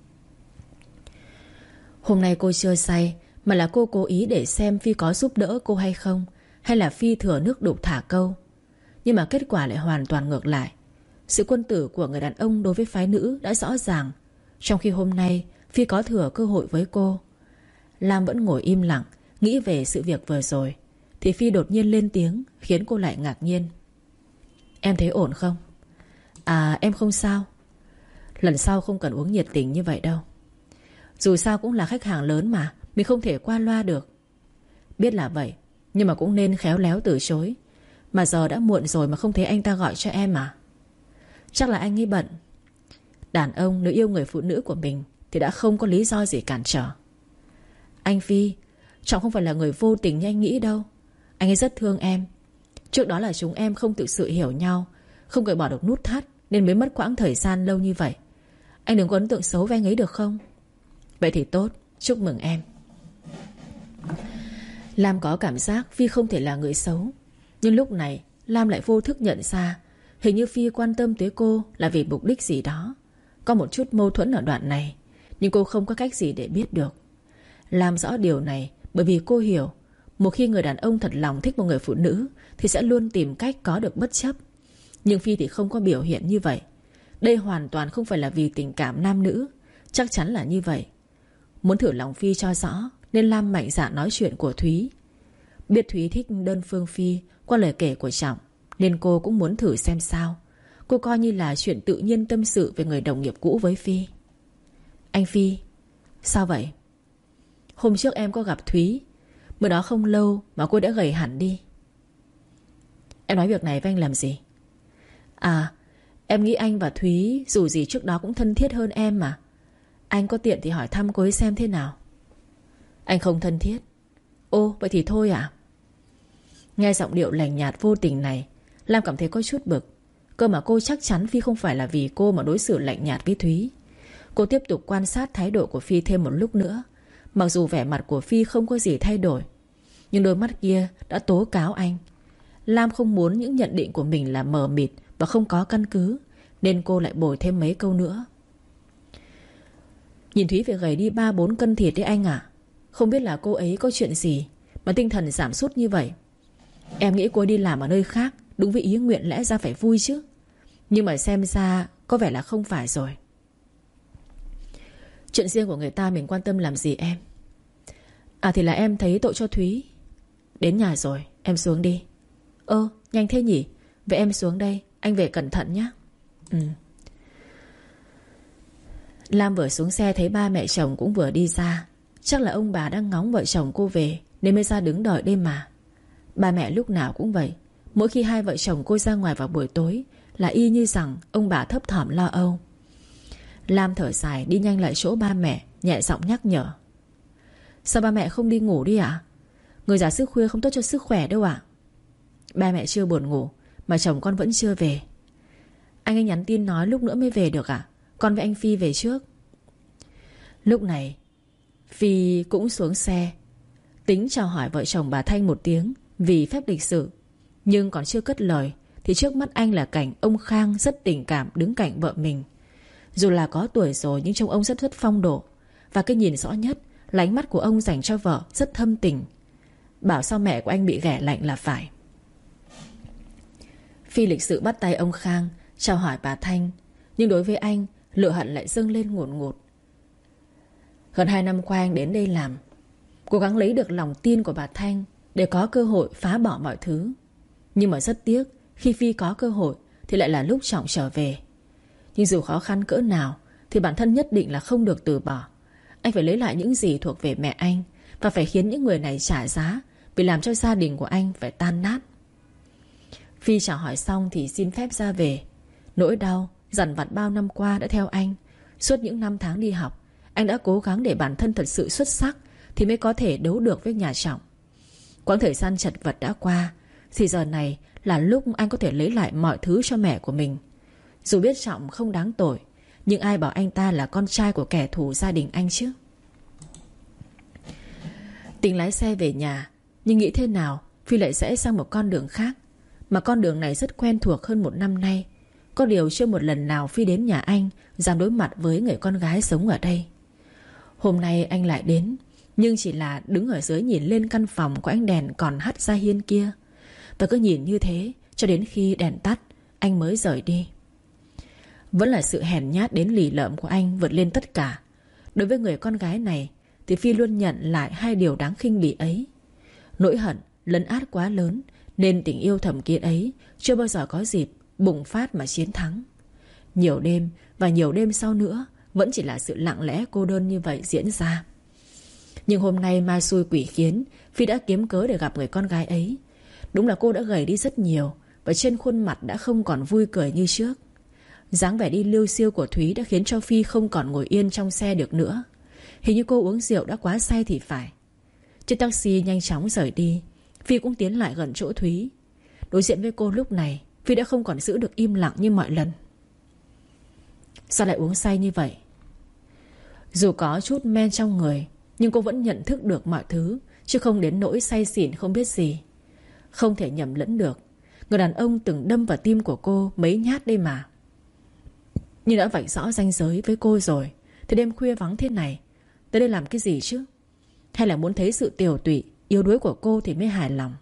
Hôm nay cô chưa say, mà là cô cố ý để xem Phi có giúp đỡ cô hay không, hay là Phi thừa nước đục thả câu. Nhưng mà kết quả lại hoàn toàn ngược lại. Sự quân tử của người đàn ông đối với phái nữ đã rõ ràng, trong khi hôm nay Phi có thừa cơ hội với cô. Lam vẫn ngồi im lặng, nghĩ về sự việc vừa rồi, thì Phi đột nhiên lên tiếng, khiến cô lại ngạc nhiên. Em thấy ổn không? À, em không sao. Lần sau không cần uống nhiệt tình như vậy đâu. Dù sao cũng là khách hàng lớn mà, mình không thể qua loa được. Biết là vậy, nhưng mà cũng nên khéo léo từ chối. Mà giờ đã muộn rồi mà không thấy anh ta gọi cho em à? Chắc là anh ấy bận. Đàn ông nếu yêu người phụ nữ của mình thì đã không có lý do gì cản trở. Anh Phi, Trọng không phải là người vô tình như anh nghĩ đâu. Anh ấy rất thương em. Trước đó là chúng em không thực sự hiểu nhau, không cởi bỏ được nút thắt, nên mới mất quãng thời gian lâu như vậy. Anh đừng có ấn tượng xấu với anh ấy được không? Vậy thì tốt, chúc mừng em. Lam có cảm giác Phi không thể là người xấu, nhưng lúc này Lam lại vô thức nhận ra hình như Phi quan tâm tới cô là vì mục đích gì đó. Có một chút mâu thuẫn ở đoạn này, nhưng cô không có cách gì để biết được. Lam rõ điều này bởi vì cô hiểu, một khi người đàn ông thật lòng thích một người phụ nữ thì sẽ luôn tìm cách có được bất chấp. Nhưng Phi thì không có biểu hiện như vậy. Đây hoàn toàn không phải là vì tình cảm nam nữ, chắc chắn là như vậy. Muốn thử lòng Phi cho rõ, nên Lam mạnh dạn nói chuyện của Thúy. Biết Thúy thích đơn phương Phi qua lời kể của Trọng, nên cô cũng muốn thử xem sao. Cô coi như là chuyện tự nhiên tâm sự về người đồng nghiệp cũ với Phi. Anh Phi, sao vậy? Hôm trước em có gặp Thúy. Bữa đó không lâu mà cô đã gầy hẳn đi. Em nói việc này với anh làm gì? À, em nghĩ anh và Thúy dù gì trước đó cũng thân thiết hơn em mà. Anh có tiện thì hỏi thăm cô ấy xem thế nào. Anh không thân thiết. Ô, vậy thì thôi à? Nghe giọng điệu lạnh nhạt vô tình này, Lam cảm thấy có chút bực. Cơ mà cô chắc chắn Phi không phải là vì cô mà đối xử lạnh nhạt với Thúy. Cô tiếp tục quan sát thái độ của Phi thêm một lúc nữa. Mặc dù vẻ mặt của Phi không có gì thay đổi, nhưng đôi mắt kia đã tố cáo anh. Lam không muốn những nhận định của mình là mờ mịt và không có căn cứ, nên cô lại bồi thêm mấy câu nữa. Nhìn Thúy phải gầy đi 3-4 cân thịt đấy anh ạ. Không biết là cô ấy có chuyện gì mà tinh thần giảm sút như vậy. Em nghĩ cô ấy đi làm ở nơi khác, đúng với ý nguyện, lẽ ra phải vui chứ. Nhưng mà xem ra có vẻ là không phải rồi. Chuyện riêng của người ta mình quan tâm làm gì em. À thì là em thấy tội cho Thúy. Đến nhà rồi, em xuống đi. Nhanh thế nhỉ. Vậy em xuống đây, anh về cẩn thận nhé. Lam vừa xuống xe thấy ba mẹ chồng cũng vừa đi ra. Chắc là ông bà đang ngóng vợ chồng cô về nên mới ra đứng đợi đêm mà. Ba mẹ lúc nào cũng vậy. Mỗi khi hai vợ chồng cô ra ngoài vào buổi tối là y như rằng ông bà thấp thỏm lo âu. Lam thở dài đi nhanh lại chỗ ba mẹ, nhẹ giọng nhắc nhở. Sao ba mẹ không đi ngủ đi ạ? Người già sức khuya không tốt cho sức khỏe đâu ạ. Ba mẹ chưa buồn ngủ mà chồng con vẫn chưa về. Anh ấy nhắn tin nói lúc nữa mới về được ạ. Con với anh Phi về trước. Lúc này Phi cũng xuống xe, tính chào hỏi vợ chồng bà Thanh một tiếng vì phép lịch sự. Nhưng còn chưa cất lời thì trước mắt anh là cảnh ông Khang rất tình cảm đứng cạnh vợ mình. Dù là có tuổi rồi nhưng trông ông rất phong độ. Và cái nhìn rõ nhất là ánh mắt của ông dành cho vợ rất thâm tình. Bảo sao mẹ của anh bị ghẻ lạnh là phải. Phi lịch sự bắt tay ông Khang chào hỏi bà Thanh. Nhưng đối với anh, lửa hận lại dâng lên ngùn ngụt. Gần 2 năm qua anh đến đây làm, cố gắng lấy được lòng tin của bà Thanh để có cơ hội phá bỏ mọi thứ. Nhưng mà rất tiếc, khi Phi có cơ hội thì lại là lúc Trọng trở về. Nhưng dù khó khăn cỡ nào thì bản thân nhất định là không được từ bỏ. Anh phải lấy lại những gì thuộc về mẹ anh, và phải khiến những người này trả giá vì làm cho gia đình của anh phải tan nát. Phi chào hỏi xong thì xin phép ra về. Nỗi đau dằn vặt bao năm qua đã theo anh. Suốt những năm tháng đi học, anh đã cố gắng để bản thân thật sự xuất sắc thì mới có thể đấu được với nhà Trọng. Quãng thời gian chật vật đã qua, thì giờ này là lúc anh có thể lấy lại mọi thứ cho mẹ của mình. Dù biết Trọng không đáng tội, nhưng ai bảo anh ta là con trai của kẻ thù gia đình anh chứ. Tính lái xe về nhà, nhưng nghĩ thế nào Phi lại rẽ sang một con đường khác. Mà con đường này rất quen thuộc hơn 1 năm nay. Có điều chưa một lần nào Phi đến nhà anh dám đối mặt với người con gái sống ở đây. Hôm nay anh lại đến, nhưng chỉ là đứng ở dưới nhìn lên căn phòng có ánh đèn còn hắt ra hiên kia. Và cứ nhìn như thế cho đến khi đèn tắt, anh mới rời đi. Vẫn là sự hèn nhát đến lì lợm của anh vượt lên tất cả. Đối với người con gái này thì Phi luôn nhận lại 2 điều đáng khinh bỉ ấy. Nỗi hận lấn át quá lớn, nên tình yêu thầm kín ấy chưa bao giờ có dịp bùng phát mà chiến thắng. Nhiều đêm và nhiều đêm sau nữa vẫn chỉ là sự lặng lẽ cô đơn như vậy diễn ra. Nhưng hôm nay ma xui quỷ khiến, Phi đã kiếm cớ để gặp người con gái ấy. Đúng là cô đã gầy đi rất nhiều, và trên khuôn mặt đã không còn vui cười như trước. Dáng vẻ đi liêu xiêu của Thúy đã khiến cho Phi không còn ngồi yên trong xe được nữa. Hình như cô uống rượu đã quá say thì phải. Chiếc taxi nhanh chóng rời đi. Phi cũng tiến lại gần chỗ Thúy. Đối diện với cô lúc này, Phi đã không còn giữ được im lặng như mọi lần. Sao lại uống say như vậy? Dù có chút men trong người, nhưng cô vẫn nhận thức được mọi thứ, chứ không đến nỗi say xỉn không biết gì. Không thể nhầm lẫn được. Người đàn ông từng đâm vào tim của cô mấy nhát đây mà. Nhưng đã vạch rõ ranh giới với cô rồi, thì đêm khuya vắng thế này tới đây làm cái gì chứ? Hay là muốn thấy sự tiều tụy, yếu đuối của cô thì mới hài lòng?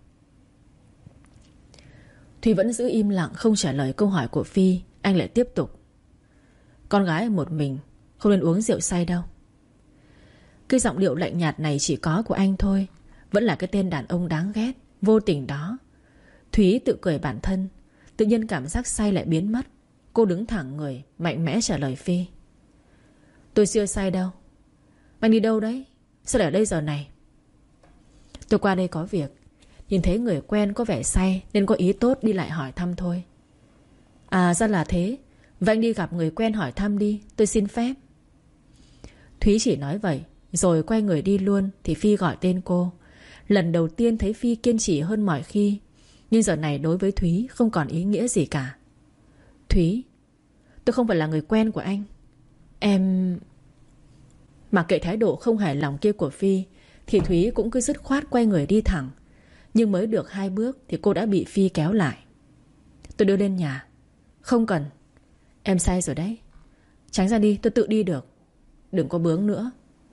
Thùy vẫn giữ im lặng không trả lời câu hỏi của Phi. Anh lại tiếp tục. Con gái ở một mình không nên uống rượu say đâu. Cái giọng điệu lạnh nhạt này chỉ có của anh thôi. Vẫn là cái tên đàn ông đáng ghét, vô tình đó. Thúy tự cười bản thân. Tự nhiên cảm giác say lại biến mất. Cô đứng thẳng người, mạnh mẽ trả lời Phi. Tôi chưa say đâu. Anh đi đâu đấy? Sao lại ở đây giờ này? Tôi qua đây có việc. Nhìn thấy người quen có vẻ say nên có ý tốt đi lại hỏi thăm thôi. À ra là thế. Vậy anh đi gặp người quen hỏi thăm đi, tôi xin phép. Thúy chỉ nói vậy rồi quay người đi luôn. Thì Phi gọi tên cô. Lần đầu tiên thấy Phi kiên trì hơn mọi khi. Nhưng giờ này đối với Thúy không còn ý nghĩa gì cả. Thúy, tôi không phải là người quen của anh. Em... Mặc kệ thái độ không hài lòng kia của Phi thì Thúy cũng cứ dứt khoát quay người đi thẳng. Nhưng mới được 2 bước thì cô đã bị Phi kéo lại. Tôi đưa lên nhà. Không cần. Em sai rồi đấy. Tránh ra đi, tôi tự đi được. Đừng có bướng nữa.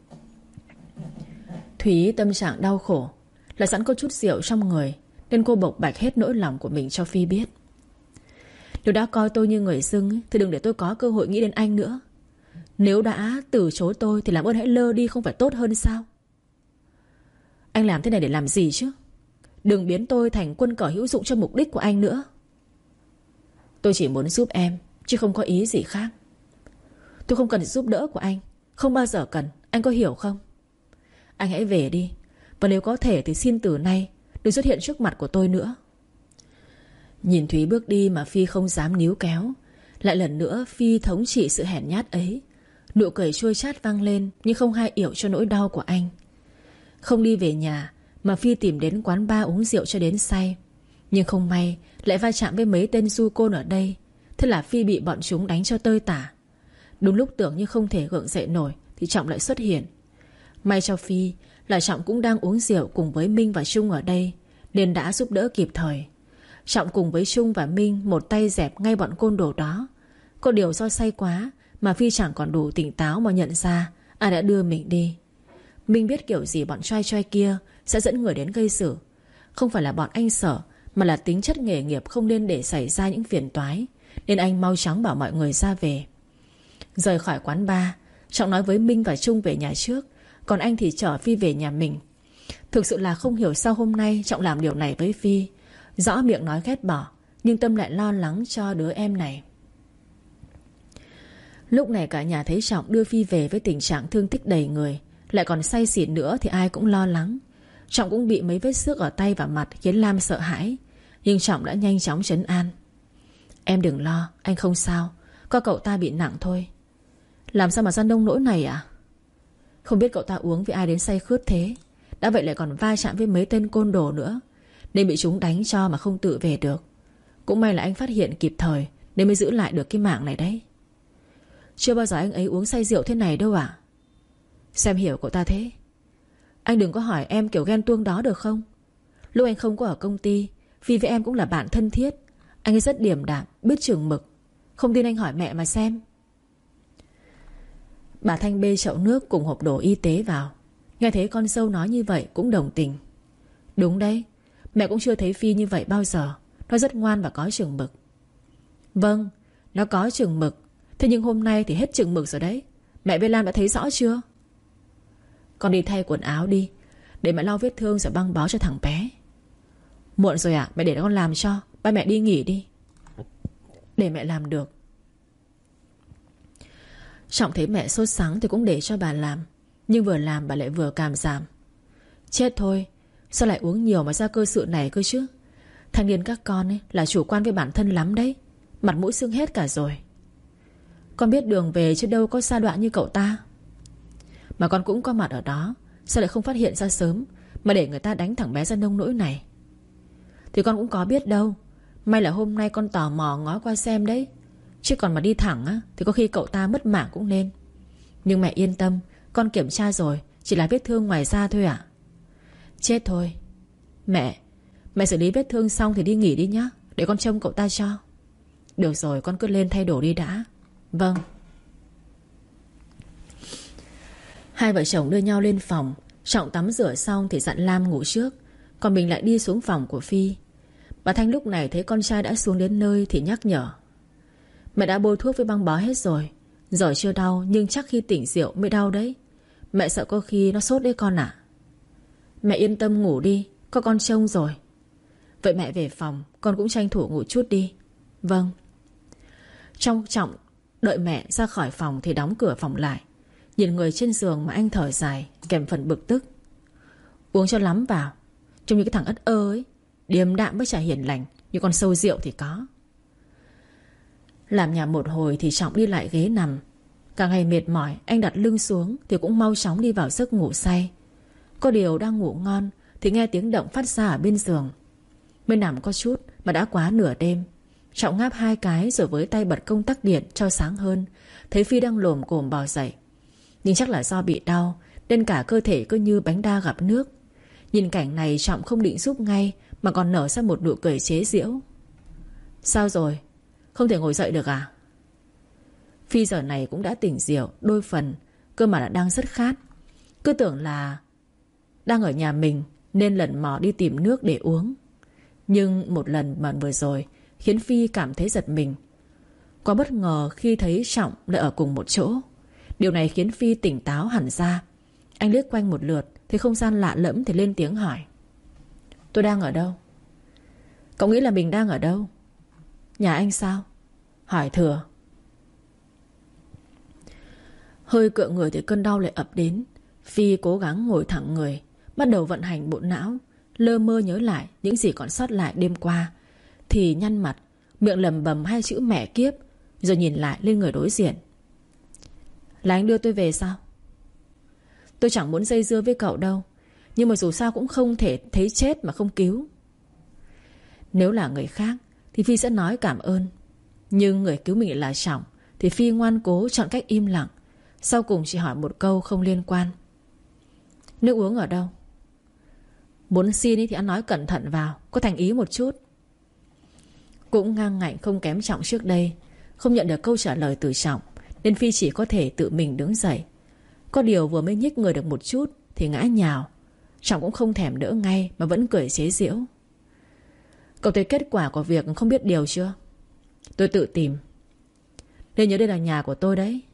Thúy tâm trạng đau khổ. Là sẵn có chút rượu trong người nên cô bộc bạch hết nỗi lòng của mình cho Phi biết. Nếu đã coi tôi như người dưng thì đừng để tôi có cơ hội nghĩ đến anh nữa. Nếu đã từ chối tôi thì làm ơn hãy lơ đi, không phải tốt hơn sao? Anh làm thế này để làm gì chứ? Đừng biến tôi thành quân cờ hữu dụng cho mục đích của anh nữa. Tôi chỉ muốn giúp em chứ không có ý gì khác. Tôi không cần giúp đỡ của anh. Không bao giờ cần. Anh có hiểu không? Anh hãy về đi. Và nếu có thể thì xin từ nay đừng xuất hiện trước mặt của tôi nữa. Nhìn Thúy bước đi mà Phi không dám níu kéo. Lại lần nữa Phi thống trị sự hèn nhát ấy. Nụ cười chua chát vang lên nhưng không ai yểu cho nỗi đau của anh. Không đi về nhà mà Phi tìm đến quán bar uống rượu cho đến say. Nhưng không may lại va chạm với mấy tên du côn ở đây. Thế là Phi bị bọn chúng đánh cho tơi tả. Đúng lúc tưởng như không thể gượng dậy nổi thì Trọng lại xuất hiện. May cho Phi là Trọng cũng đang uống rượu cùng với Minh và Trung ở đây nên đã giúp đỡ kịp thời. Trọng cùng với Trung và Minh một tay dẹp ngay bọn côn đồ đó. Có điều do say quá mà Phi chẳng còn đủ tỉnh táo mà nhận ra ai đã đưa mình đi. Minh biết kiểu gì bọn trai trai kia sẽ dẫn người đến gây sự. Không phải là bọn anh sợ, mà là tính chất nghề nghiệp không nên để xảy ra những phiền toái, nên anh mau chóng bảo mọi người ra về. Rời khỏi quán bar, Trọng nói với Minh và Trung về nhà trước, còn anh thì chở Phi về nhà mình. Thực sự là không hiểu sao hôm nay Trọng làm điều này với Phi. Rõ miệng nói ghét bỏ, nhưng tâm lại lo lắng cho đứa em này. Lúc này cả nhà thấy Trọng đưa Phi về với tình trạng thương tích đầy người, lại còn say xỉn nữa thì ai cũng lo lắng. Trọng cũng bị mấy vết xước ở tay và mặt khiến Lam sợ hãi. Nhưng Trọng đã nhanh chóng trấn an. Em đừng lo, anh không sao. Có cậu ta bị nặng thôi. Làm sao mà ra nông nỗi này à? Không biết cậu ta uống với ai đến say khướt thế. Đã vậy lại còn va chạm với mấy tên côn đồ nữa, nên bị chúng đánh cho mà không tự về được. Cũng may là anh phát hiện kịp thời nên mới giữ lại được cái mạng này đấy. Chưa bao giờ anh ấy uống say rượu thế này đâu à? Xem hiểu cậu ta thế. Anh đừng có hỏi em kiểu ghen tuông đó được không? Lúc anh không có ở công ty, Phi với em cũng là bạn thân thiết. Anh ấy rất điềm đạm, biết chừng mực. Không tin anh hỏi mẹ mà xem. Bà Thanh bê chậu nước cùng hộp đồ y tế vào. Nghe thấy con dâu nói như vậy cũng đồng tình. Đúng đấy, mẹ cũng chưa thấy Phi như vậy bao giờ. Nó rất ngoan và có chừng mực. Vâng, nó có chừng mực. Thế nhưng hôm nay thì hết chừng mực rồi đấy. Mẹ với Lam đã thấy rõ chưa? Con đi thay quần áo đi, để mẹ lau vết thương rồi băng bó cho thằng bé. Muộn rồi à? Mẹ để con làm cho. Ba mẹ đi nghỉ đi. Để mẹ làm được. Trọng thấy mẹ sốt sắng thì cũng để cho bà làm. Nhưng vừa làm bà lại vừa cảm giảm. Chết thôi, sao lại uống nhiều mà ra cơ sự này cơ chứ? Thanh niên các con ấy là chủ quan với bản thân lắm đấy. Mặt mũi sưng hết cả rồi. Con biết đường về chứ đâu có sa đọa như cậu ta. Mà con cũng có mặt ở đó, sao lại không phát hiện ra sớm mà để người ta đánh thằng bé ra nông nỗi này? Thì con cũng có biết đâu. May là hôm nay con tò mò ngó qua xem đấy. Chứ còn mà đi thẳng á thì có khi cậu ta mất mạng cũng nên. Nhưng mẹ yên tâm, con kiểm tra rồi, chỉ là vết thương ngoài da thôi ạ. Chết thôi. Mẹ xử lý vết thương xong thì đi nghỉ đi nhá, để con trông cậu ta cho. Được rồi, con cứ lên thay đồ đi đã. Vâng. Hai vợ chồng đưa nhau lên phòng. Trọng tắm rửa xong thì dặn Lam ngủ trước, còn mình lại đi xuống phòng của Phi. Bà Thanh lúc này thấy con trai đã xuống đến nơi thì nhắc nhở. Mẹ đã bôi thuốc với băng bó hết rồi. Giờ chưa đau nhưng chắc khi tỉnh rượu mới đau đấy. Mẹ sợ có khi nó sốt đấy con ạ. Mẹ yên tâm ngủ đi, có con trông rồi. Vậy mẹ về phòng, con cũng tranh thủ ngủ chút đi. Vâng. Trong Trọng đợi mẹ ra khỏi phòng thì đóng cửa phòng lại. Nhìn người trên giường mà anh thở dài, kèm phần bực tức. Uống cho lắm vào, trông như cái thằng ất ơ ấy, điềm đạm với chả hiền lành, như con sâu rượu thì có. Làm nhà một hồi thì Trọng đi lại ghế nằm. Cả ngày mệt mỏi, anh đặt lưng xuống thì cũng mau chóng đi vào giấc ngủ say. Có điều đang ngủ ngon thì nghe tiếng động phát ra ở bên giường. Mới nằm có chút mà đã quá nửa đêm. Trọng ngáp 2 cái rồi với tay bật công tắc điện cho sáng hơn. Thấy Phi đang lồm cồm bò dậy. Nhưng chắc là do bị đau nên cả cơ thể cứ như bánh đa gặp nước. Nhìn cảnh này Trọng không định giúp ngay mà còn nở ra một nụ cười chế giễu. Sao rồi? Không thể ngồi dậy được à? Phi giờ này cũng đã tỉnh rượu đôi phần, cơ mà đã đang rất khát. Cứ tưởng là đang ở nhà mình nên lần mò đi tìm nước để uống. Nhưng một lần mà vừa rồi khiến Phi cảm thấy giật mình. Quá bất ngờ khi thấy Trọng lại ở cùng một chỗ. Điều này khiến Phi tỉnh táo hẳn ra. Anh liếc quanh một lượt, thấy không gian lạ lẫm thì lên tiếng hỏi. Tôi đang ở đâu? Cậu nghĩ là mình đang ở đâu? Nhà anh sao? Hỏi thừa. Hơi cựa người thì cơn đau lại ập đến. Phi cố gắng ngồi thẳng người, bắt đầu vận hành bộ não, lơ mơ nhớ lại những gì còn sót lại đêm qua. Thì nhăn mặt, miệng lẩm bẩm 2 chữ mẹ kiếp, rồi nhìn lại lên người đối diện. Là anh đưa tôi về sao? Tôi chẳng muốn dây dưa với cậu đâu, nhưng mà dù sao cũng không thể thấy chết mà không cứu. Nếu là người khác thì Phi sẽ nói cảm ơn. Nhưng người cứu mình là Trọng thì Phi ngoan cố chọn cách im lặng. Sau cùng chỉ hỏi một câu không liên quan. Nước uống ở đâu? Muốn xin thì ăn nói cẩn thận vào, có thành ý một chút. Cũng ngang ngạnh không kém Trọng trước đây. Không nhận được câu trả lời từ Trọng nên Phi chỉ có thể tự mình đứng dậy. Có điều vừa mới nhích người được một chút thì ngã nhào. Trọng cũng không thèm đỡ ngay mà vẫn cười chế giễu. Cậu thấy kết quả của việc không biết điều chưa? Tôi tự tìm. Nên nhớ đây là nhà của tôi đấy.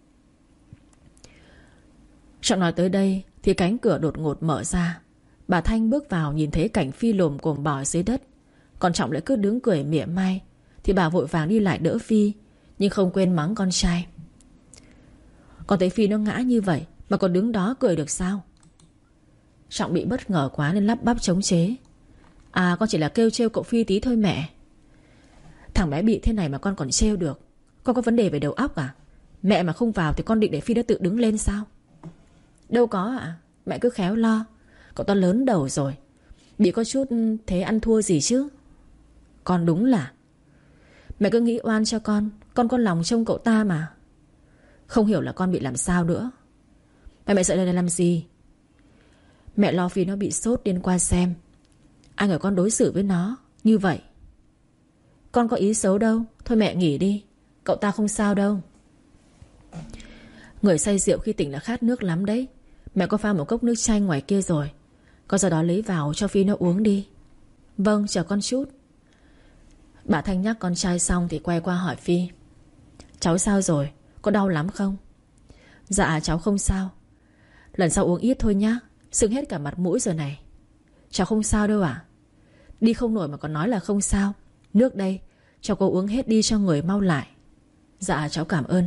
Trọng nói tới đây thì cánh cửa đột ngột mở ra. Bà Thanh bước vào nhìn thấy cảnh Phi lồm cồm bò dưới đất. Còn Trọng lại cứ đứng cười mỉa mai. Thì bà vội vàng đi lại đỡ Phi, nhưng không quên mắng con trai. Con thấy Phi nó ngã như vậy mà còn đứng đó cười được sao? Trọng bị bất ngờ quá nên lắp bắp chống chế. À, con chỉ là kêu trêu cậu Phi tí thôi mẹ. Thằng bé bị thế này mà con còn trêu được. Con có vấn đề về đầu óc à? Mẹ mà không vào thì con định để Phi nó tự đứng lên sao? Đâu có ạ. Mẹ cứ khéo lo. Cậu ta lớn đầu rồi, bị có chút thế ăn thua gì chứ. Con đúng là mẹ cứ nghĩ oan cho con có lòng trông cậu ta mà. Không hiểu là con bị làm sao nữa. Mẹ sợ đây là làm gì? Mẹ lo Phi nó bị sốt điên qua xem. Anh ở con đối xử với nó như vậy. Con có ý xấu đâu. Thôi mẹ nghỉ đi, cậu ta không sao đâu. Người say rượu khi tỉnh là khát nước lắm đấy. Mẹ có pha một cốc nước chanh ngoài kia rồi, con ra đó lấy vào cho Phi nó uống đi. Vâng, chờ con chút. Bà Thanh nhắc con trai xong thì quay qua hỏi Phi. Cháu sao rồi? Có đau lắm không? Dạ cháu không sao. Lần sau uống ít thôi nhá, sưng hết cả mặt mũi giờ này. Cháu không sao đâu à? Đi không nổi mà còn nói là không sao. Nước đây, cháu cô uống hết đi cho người mau lại. Dạ cháu cảm ơn.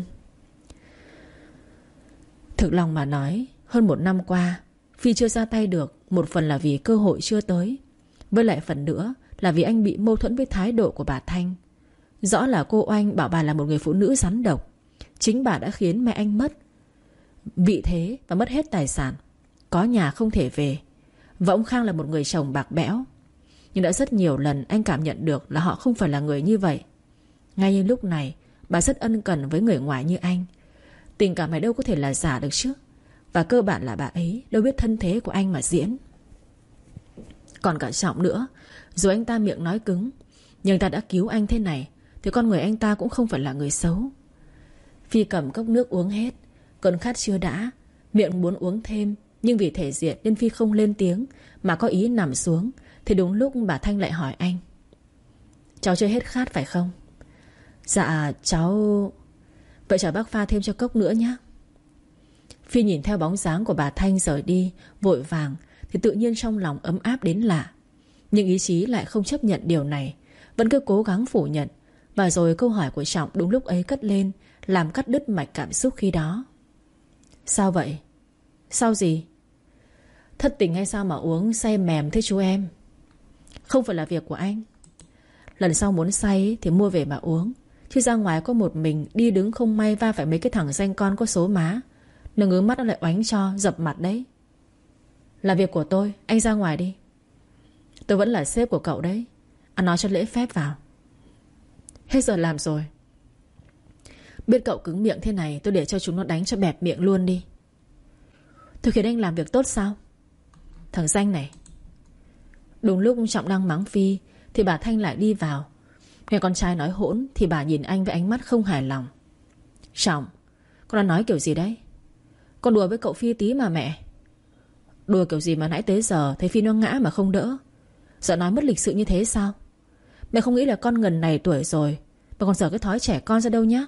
Thực lòng mà nói, hơn 1 năm qua Phi chưa ra tay được. Một phần là vì cơ hội chưa tới, với lại phần nữa là vì anh bị mâu thuẫn với thái độ của bà Thanh. Rõ là cô Oanh bảo bà là một người phụ nữ rắn độc. Chính bà đã khiến mẹ anh mất vị thế và mất hết tài sản, có nhà không thể về. Và ông Khang là một người chồng bạc bẽo. Nhưng đã rất nhiều lần anh cảm nhận được là họ không phải là người như vậy. Ngay như lúc này, bà rất ân cần với người ngoài như anh. Tình cảm này đâu có thể là giả được chứ. Và cơ bản là bà ấy đâu biết thân thế của anh mà diễn. Còn cả Trọng nữa, dù anh ta miệng nói cứng, nhưng ta đã cứu anh thế này thì con người anh ta cũng không phải là người xấu. Phi cầm cốc nước uống hết. Cơn khát chưa đã, miệng muốn uống thêm, nhưng vì thể diện nên Phi không lên tiếng mà có ý nằm xuống. Thì đúng lúc bà Thanh lại hỏi anh. Cháu chưa hết khát phải không? Dạ cháu... Vậy cháu bác pha thêm cho cốc nữa nhé. Phi nhìn theo bóng dáng của bà Thanh rời đi vội vàng thì tự nhiên trong lòng ấm áp đến lạ. Nhưng ý chí lại không chấp nhận điều này, vẫn cứ cố gắng phủ nhận. Và rồi câu hỏi của Trọng đúng lúc ấy cất lên, làm cắt đứt mạch cảm xúc khi đó. Sao vậy? Sao gì? Thất tình hay sao mà uống say mềm thế chú em? Không phải là việc của anh. Lần sau muốn say thì mua về mà uống, chứ ra ngoài có một mình đi đứng không may va phải mấy cái thằng danh con có số má, nó ngứa mắt nó lại oánh cho dập mặt đấy. Là việc của tôi, anh ra ngoài đi. Tôi vẫn là sếp của cậu đấy. Anh nói cho lễ phép vào. Hết giờ làm rồi. Biết cậu cứng miệng thế này, tôi để cho chúng nó đánh cho bẹp miệng luôn đi. Tôi khiến anh làm việc tốt sao? Thằng danh này. Đúng lúc Trọng đang mắng Phi thì bà Thanh lại đi vào. Nghe con trai nói hỗn thì bà nhìn anh với ánh mắt không hài lòng. Trọng, con đang nói kiểu gì đấy? Con đùa với cậu Phi tí mà mẹ. Đùa kiểu gì mà nãy tới giờ thấy Phi nó ngã mà không đỡ? Giờ nói mất lịch sự như thế sao? Mẹ không nghĩ là con ngần này tuổi rồi mà còn dở cái thói trẻ con ra đâu nhá.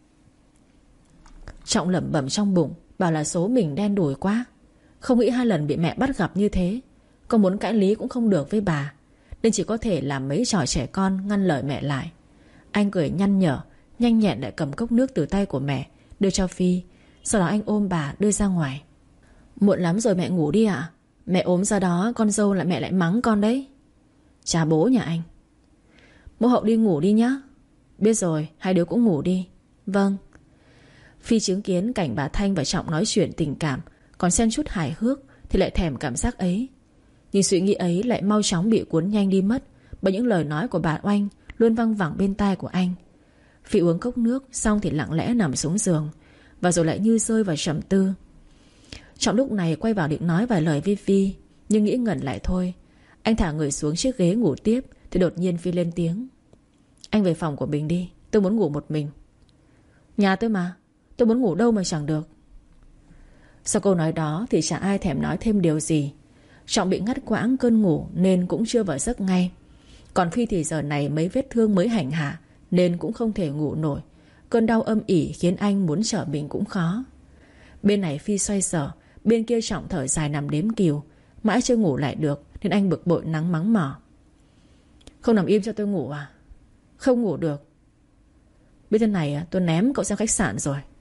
Trọng lẩm bẩm trong bụng, bảo là số mình đen đủi quá. Không nghĩ 2 lần bị mẹ bắt gặp như thế. Con muốn cãi lý cũng không được với bà, nên chỉ có thể làm mấy trò trẻ con ngăn lời mẹ lại. Anh cười nhăn nhở, nhanh nhẹn lại cầm cốc nước từ tay của mẹ đưa cho Phi. Sau đó anh ôm bà đưa ra ngoài. Muộn lắm rồi, mẹ ngủ đi ạ. Mẹ ốm ra đó con dâu lại mẹ lại mắng con đấy. Chà bố nhà anh. Bố Hậu đi ngủ đi nhá. Biết rồi, hai đứa cũng ngủ đi. Vâng. Phi chứng kiến cảnh bà Thanh và Trọng nói chuyện tình cảm, còn xen chút hài hước, thì lại thèm cảm giác ấy. Nhưng suy nghĩ ấy lại mau chóng bị cuốn nhanh đi mất bởi những lời nói của bà Oanh luôn văng vẳng bên tai của anh. Phi uống cốc nước xong thì lặng lẽ nằm xuống giường, và rồi lại như rơi vào trầm tư. Trọng lúc này quay vào định nói vài lời với Phi, nhưng nghĩ ngẩn lại thôi. Anh thả người xuống chiếc ghế ngủ tiếp thì đột nhiên Phi lên tiếng. Anh về phòng của mình đi, tôi muốn ngủ một mình. Nhà tôi mà, tôi muốn ngủ đâu mà chẳng được. Sau câu nói đó thì chả ai thèm nói thêm điều gì. Trọng bị ngắt quãng cơn ngủ nên cũng chưa vào giấc ngay. Còn Phi thì giờ này mấy vết thương mới hành hạ nên cũng không thể ngủ nổi. Cơn đau âm ỉ khiến anh muốn trở mình cũng khó. Bên này Phi xoay sở, bên kia Trọng thở dài nằm đếm cừu. Mãi chưa ngủ lại được nên anh bực bội nắng mắng mỏ. Không nằm im cho tôi ngủ à? Không ngủ được. Biết thế này tôi ném cậu sang khách sạn rồi.